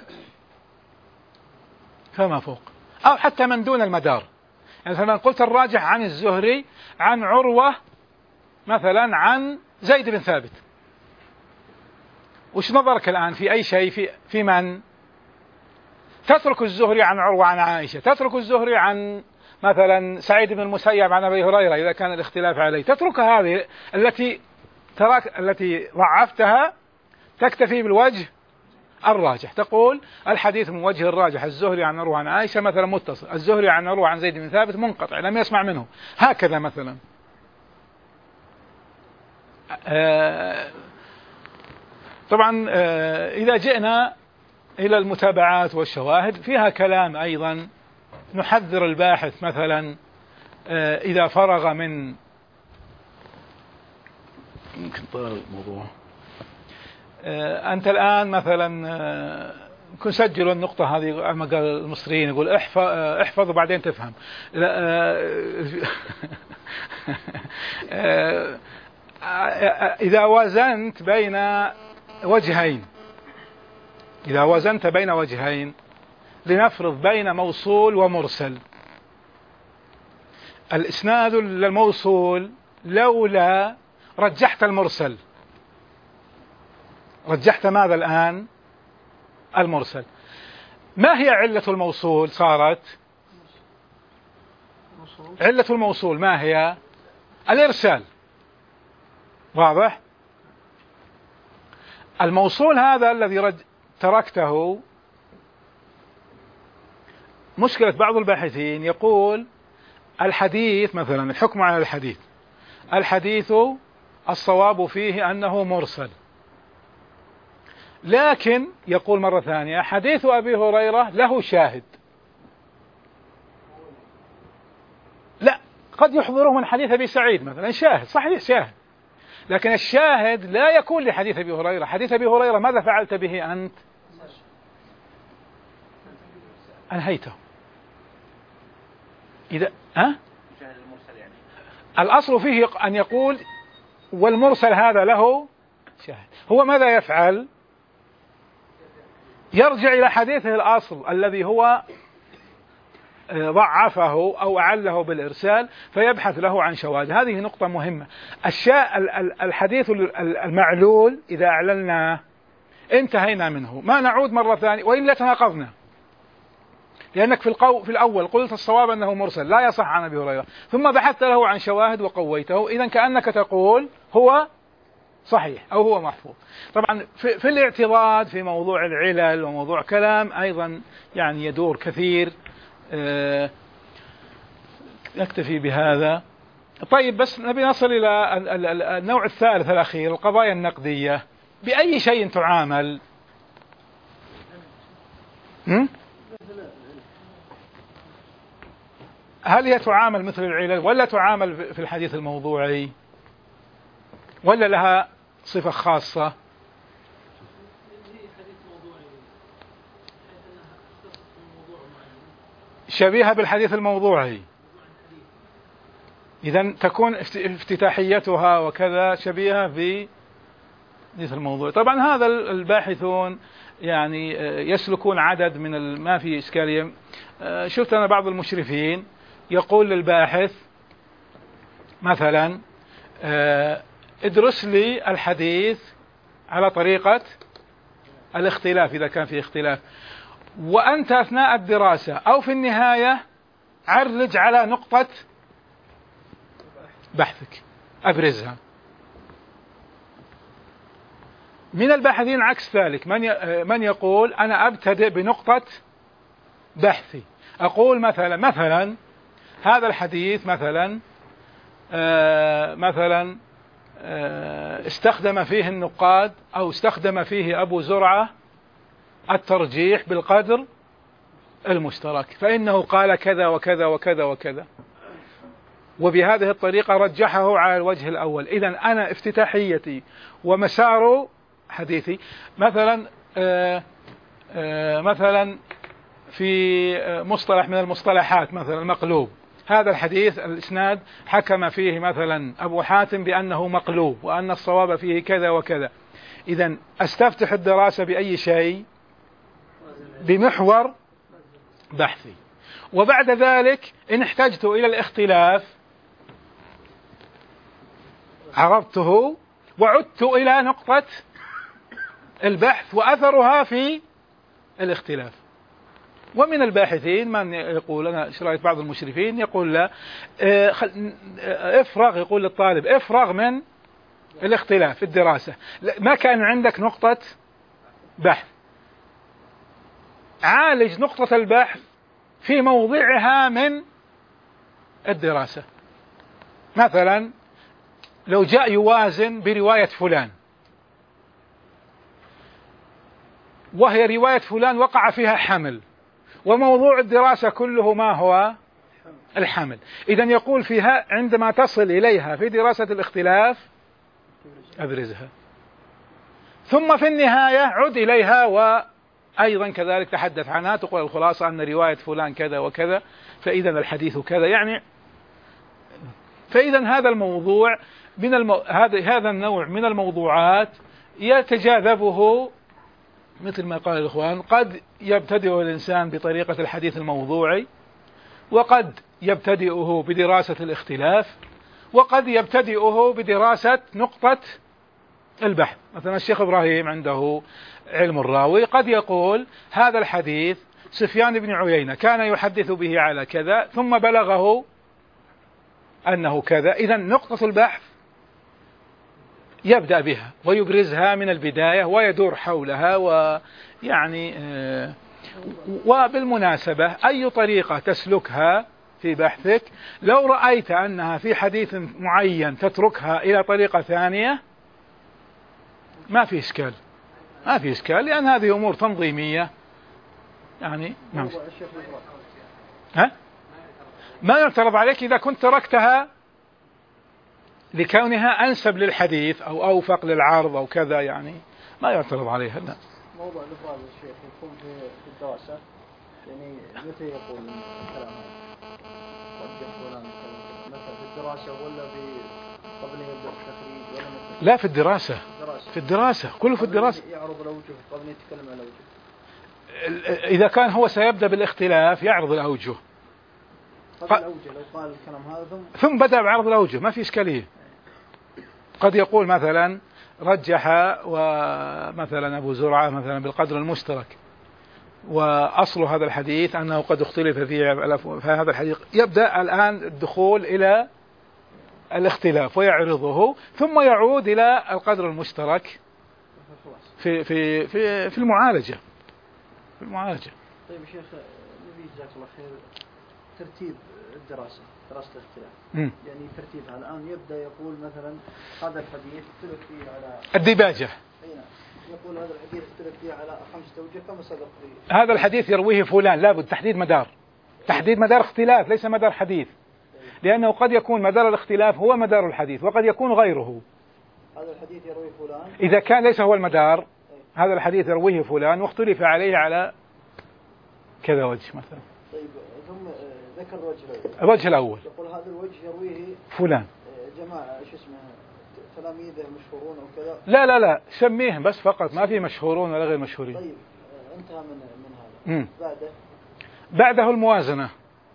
فما فوق، أو حتى من دون المدار. يعني مثلا قلت الراجح عن الزهري عن عروة مثلا عن زيد بن ثابت، وش نظرك الآن في أي شيء في من؟ تترك الزهري عن عروة عن عائشة، تترك الزهري عن مثلا سعيد بن المسيب عن أبي هريرة إذا كان الاختلاف عليه، تترك هذه التي ضعفتها، تكتفي بالوجه الراجح، تقول الحديث من وجه الراجح الزهري عن عروة عن عائشة مثلا متصل، الزهري عن عروة عن زيد بن ثابت منقطع لم يسمع منه، هكذا مثلا. طبعا إذا جئنا إلى المتابعات والشواهد فيها كلام أيضا، نحذر الباحث مثلا إذا فرغ من يمكن طال الموضوع. أنت الآن مثلا كن سجلوا النقطة هذه، أما قال المصريين يقول احفظ وبعدين تفهم. إذا وازنت بين وجهين، إذا وزنت بين وجهين، لنفرض بين موصول ومرسل، الإسناد للموصول لولا رجحت المرسل، رجحت ماذا الآن؟ المرسل. ما هي علة الموصول؟ صارت علة الموصول ما هي؟ الإرسال. واضح؟ الموصول هذا الذي تركته، مشكلة بعض الباحثين يقول الحديث مثلا، الحكم على الحديث الصواب فيه أنه مرسل، لكن يقول مرة ثانية حديث أبي هريرة له شاهد. لا، قد يحضره من حديث أبي سعيد مثلا شاهد، صحيح شاهد، لكن الشاهد لا يكون لحديث أبي هريرة. حديث أبي هريرة ماذا فعلت به أنت؟ أنهيته. إذا الأصل فيه أن يقول والمرسل هذا له شاهد، هو ماذا يفعل؟ يرجع إلى حديثه الأصل الذي هو ضعفه أو أعله بالإرسال، فيبحث له عن شواهد. هذه نقطة مهمة. الحديث المعلول إذا أعلناه انتهينا منه، ما نعود مرة ثانية وإلا تناقضنا، لأنك في الأول قلت الصواب أنه مرسل لا يصح عن أبي هريرة، ثم بحثت له عن شواهد وقويته، إذن كأنك تقول هو صحيح أو هو محفوظ. طبعا في الاعتراض في موضوع العلل وموضوع كلام أيضا يعني يدور كثير، نكتفي بهذا. طيب بس نبي نصل إلى النوع الثالث الأخير، القضايا النقدية. بأي شيء تعامل؟ هل هي تعامل مثل العلل ولا تعامل في الحديث الموضوعي ولا لها صفة خاصة؟ شبيهة بالحديث الموضوعي، إذن تكون افتتاحيتها وكذا شبيهة بالحديث الموضوعي. طبعا هذا الباحثون يعني يسلكون عدد من ما في إشكالية. شفت أنا بعض المشرفين يقول للباحث مثلا ادرس لي الحديث على طريقة الاختلاف إذا كان في اختلاف، وأنت أثناء الدراسة أو في النهاية عرج على نقطة بحثك أبرزها. من الباحثين عكس ذلك، من يقول أنا أبتدئ بنقطة بحثي، أقول مثلا هذا الحديث مثلا استخدم فيه النقاد أو استخدم فيه أبو زرعة الترجيح بالقدر المشترك، فإنه قال كذا وكذا وكذا وكذا، وبهذه الطريقة رجحه على الوجه الأول. إذن أنا افتتاحيتي ومسار حديثي مثلا في مصطلح من المصطلحات مثلا المقلوب، هذا الحديث الإسناد حكم فيه مثلا أبو حاتم بأنه مقلوب وأن الصواب فيه كذا وكذا. إذن أستفتح الدراسة بأي شيء؟ بمحور بحثي، وبعد ذلك إن احتجت إلى الاختلاف عرضته وعدت إلى نقطة البحث وأثرها في الاختلاف. ومن الباحثين من يقول، أنا شريت بعض المشرفين يقول لا، افرغ، يقول للطالب افرغ من الاختلاف في الدراسة، ما كان عندك نقطة بحث، عالج نقطة البحث في موضعها من الدراسة. مثلا لو جاء يوازن برواية فلان، وهي رواية فلان وقع فيها حمل، وموضوع الدراسة كله ما هو؟ الحمل. إذن يقول فيها عندما تصل إليها في دراسة الاختلاف أبرزها، ثم في النهاية عد إليها وأيضا كذلك تحدث عنها، تقول الخلاصة أن رواية فلان كذا وكذا، فإذا الحديث كذا، يعني فإذا هذا الموضوع من هذا النوع من الموضوعات يتجاذبه، مثل ما قال الإخوان، قد يبتدئ الإنسان بطريقة الحديث الموضوعي، وقد يبتدئه بدراسة الاختلاف، وقد يبتدئه بدراسة نقطة البحث. مثلا الشيخ إبراهيم عنده علم الراوي، قد يقول هذا الحديث سفيان بن عيينة كان يحدث به على كذا ثم بلغه أنه كذا، إذا نقطة البحث يبدأ بها ويبرزها من البداية ويدور حولها. ويعني وبالمناسبة أي طريقة تسلكها في بحثك، لو رأيت أنها في حديث معين تتركها إلى طريقة ثانية ما في إشكال، ما في إشكال، لأن هذه أمور تنظيمية. يعني ما يعترض عليك إذا كنت تركتها لكونها أنسب للحديث أو أوفق للعرض أو كذا، يعني ما يعترض عليها. لا. موضوع الإفراد الشيخ يكون في الدراسة، يعني متى يقول الكلام هذا؟ مثلا في الدراسة ولا في قبل يبدأ التخريج ولا مثلا؟ لا، في الدراسة. في الدراسة كله في الدراسة. يعرض الأوجه قبل يتكلم عن الأوجه. إذا كان هو سيبدأ بالاختلاف يعرض الأوجه. قبل الأوجه لو قال الكلام هذا ثم بدأ بعرض الأوجه ما في إشكالية. قد يقول مثلا رجح ومثلا أبو زرعة مثلا بالقدر المشترك، وأصل هذا الحديث أنه قد اختلف فيه، فهذا الحديث يبدأ الآن الدخول إلى الاختلاف ويعرضه، ثم يعود إلى القدر المشترك في في في في المعالجة. في المعالجة. طيب يا شيخ، نبي جزاك الله خير ترتيب الدراسة، دراسة الاختلاف. يعني ترتيبها الآن يبدأ يقول مثلا هذا الحديث اختلف فيه على الديباجة. يقول هذا الحديث اختلف فيه على 5 أوجه كما سبق فيه. هذا الحديث يرويه فلان، لابد تحديد مدار، تحديد مدار اختلاف ليس مدار حديث، لأنه قد يكون مدار الاختلاف هو مدار الحديث وقد يكون غيره. هذا الحديث يرويه فلان إذا كان ليس هو المدار، هذا الحديث يرويه فلان واختلف عليه على كذا وجه مثلا. طيب ثم ذكر الوجه الأول، يقول هذا الوجه يرويه فلان، جماعة شو اسمه تلاميذه مشهورون أو كذا. لا لا لا، سميهم بس فقط، ما في مشهورون ولا غير مشهورين. طيب انتهى من هذا. بعده الموازنة.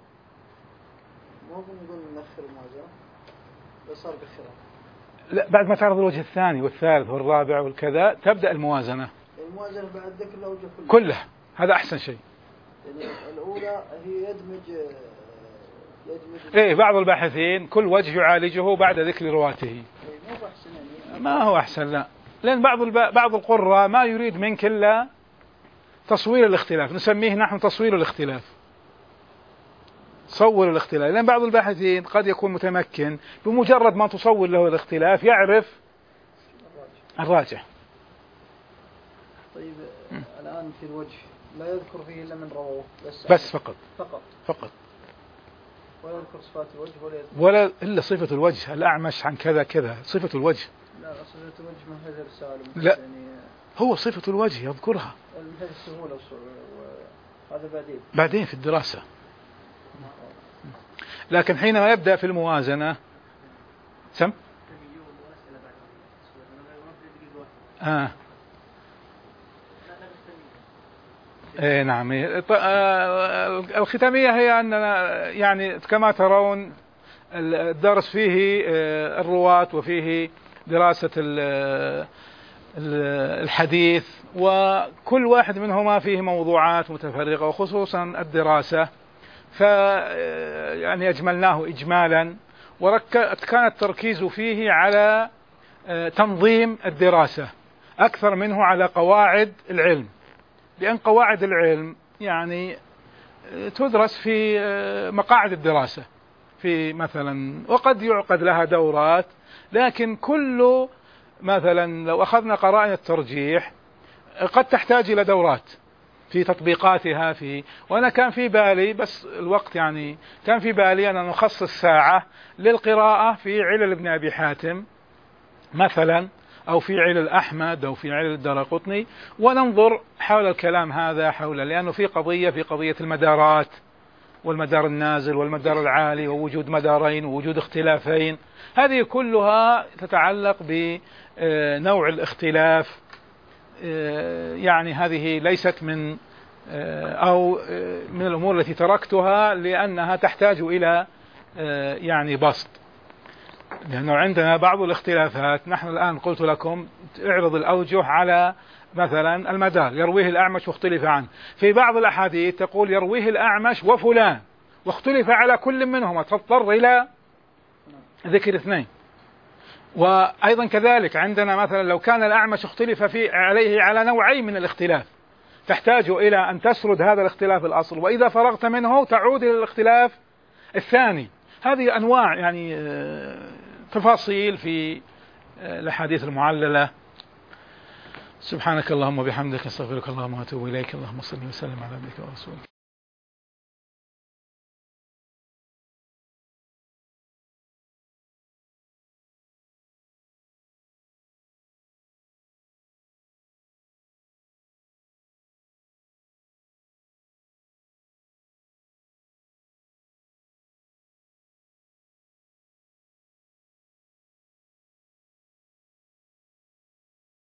ما نقول نأخر الموازنة بس صار بخلاف. لا، بعد ما تعرض الوجه الثاني والثالث والرابع والكذا تبدأ الموازنة. الموازنة بعد ذكر الأوجه كلها، هذا أحسن شيء. يعني الأولى هي يدمج إيه، بعض الباحثين كل وجه يعالجه بعد ذكر رواته. ما هو أحسن، لا، لأن بعض القراء ما يريد منك إلا تصوير الاختلاف، نسميه نحن تصوير الاختلاف، صور الاختلاف، لأن بعض الباحثين قد يكون متمكن بمجرد ما تصور له الاختلاف يعرف الراجح. طيب الآن في الوجه لا يذكر فيه إلا من رواه بس فقط. ولا يذكر صفات الوجه ولا إلا صفة الوجه، الأعمش عن كذا كذا، صفة الوجه. لا، صفة الوجه ما هي رسالة. لا يعني هو صفة الوجه يذكرها. من هذه السهولة هذا بعدين في الدراسة. لكن حينما يبدأ في الموازنة سم إيه نعم. الختامية هي أننا يعني كما ترون الدرس فيه الرواة وفيه دراسة الحديث، وكل واحد منهما فيه موضوعات متفرقة، وخصوصا الدراسة يعني أجملناه إجمالا، وكان التركيز فيه على تنظيم الدراسة أكثر منه على قواعد العلم، لأن قواعد العلم يعني تدرس في مقاعد الدراسة في مثلا، وقد يعقد لها دورات، لكن كل مثلا لو أخذنا قرائن الترجيح قد تحتاج إلى دورات في تطبيقاتها وأنا كان في بالي، بس الوقت يعني كان في بالي أن نخصص ساعة للقراءة في علل ابن أبي حاتم مثلا، أو في علل أحمد، أو في علل الدارقطني، وننظر حول الكلام هذا لأنه في قضية المدارات، والمدار النازل والمدار العالي، ووجود مدارين ووجود اختلافين، هذه كلها تتعلق بنوع الاختلاف. يعني هذه ليست من الأمور التي تركتها لأنها تحتاج إلى يعني بسط، لأنه عندنا بعض الاختلافات. نحن الآن قلت لكم اعرض الأوجه على مثلا المدار، يرويه الأعمش واختلف عنه، في بعض الأحاديث تقول يرويه الأعمش وفلان واختلف على كل منهما، تضطر إلى ذكر اثنين. وأيضا كذلك عندنا مثلا لو كان الأعمش اختلف عليه على نوعين من الاختلاف، تحتاج إلى أن تسرد هذا الاختلاف الأصل، وإذا فرغت منه تعود إلى الاختلاف الثاني. هذه أنواع يعني تفاصيل في الأحاديث المعللة. سبحانك اللهم وبحمدك، استغفرك اللهم واتوب إليك. اللهم صل وسلم على عبدك ورسولك.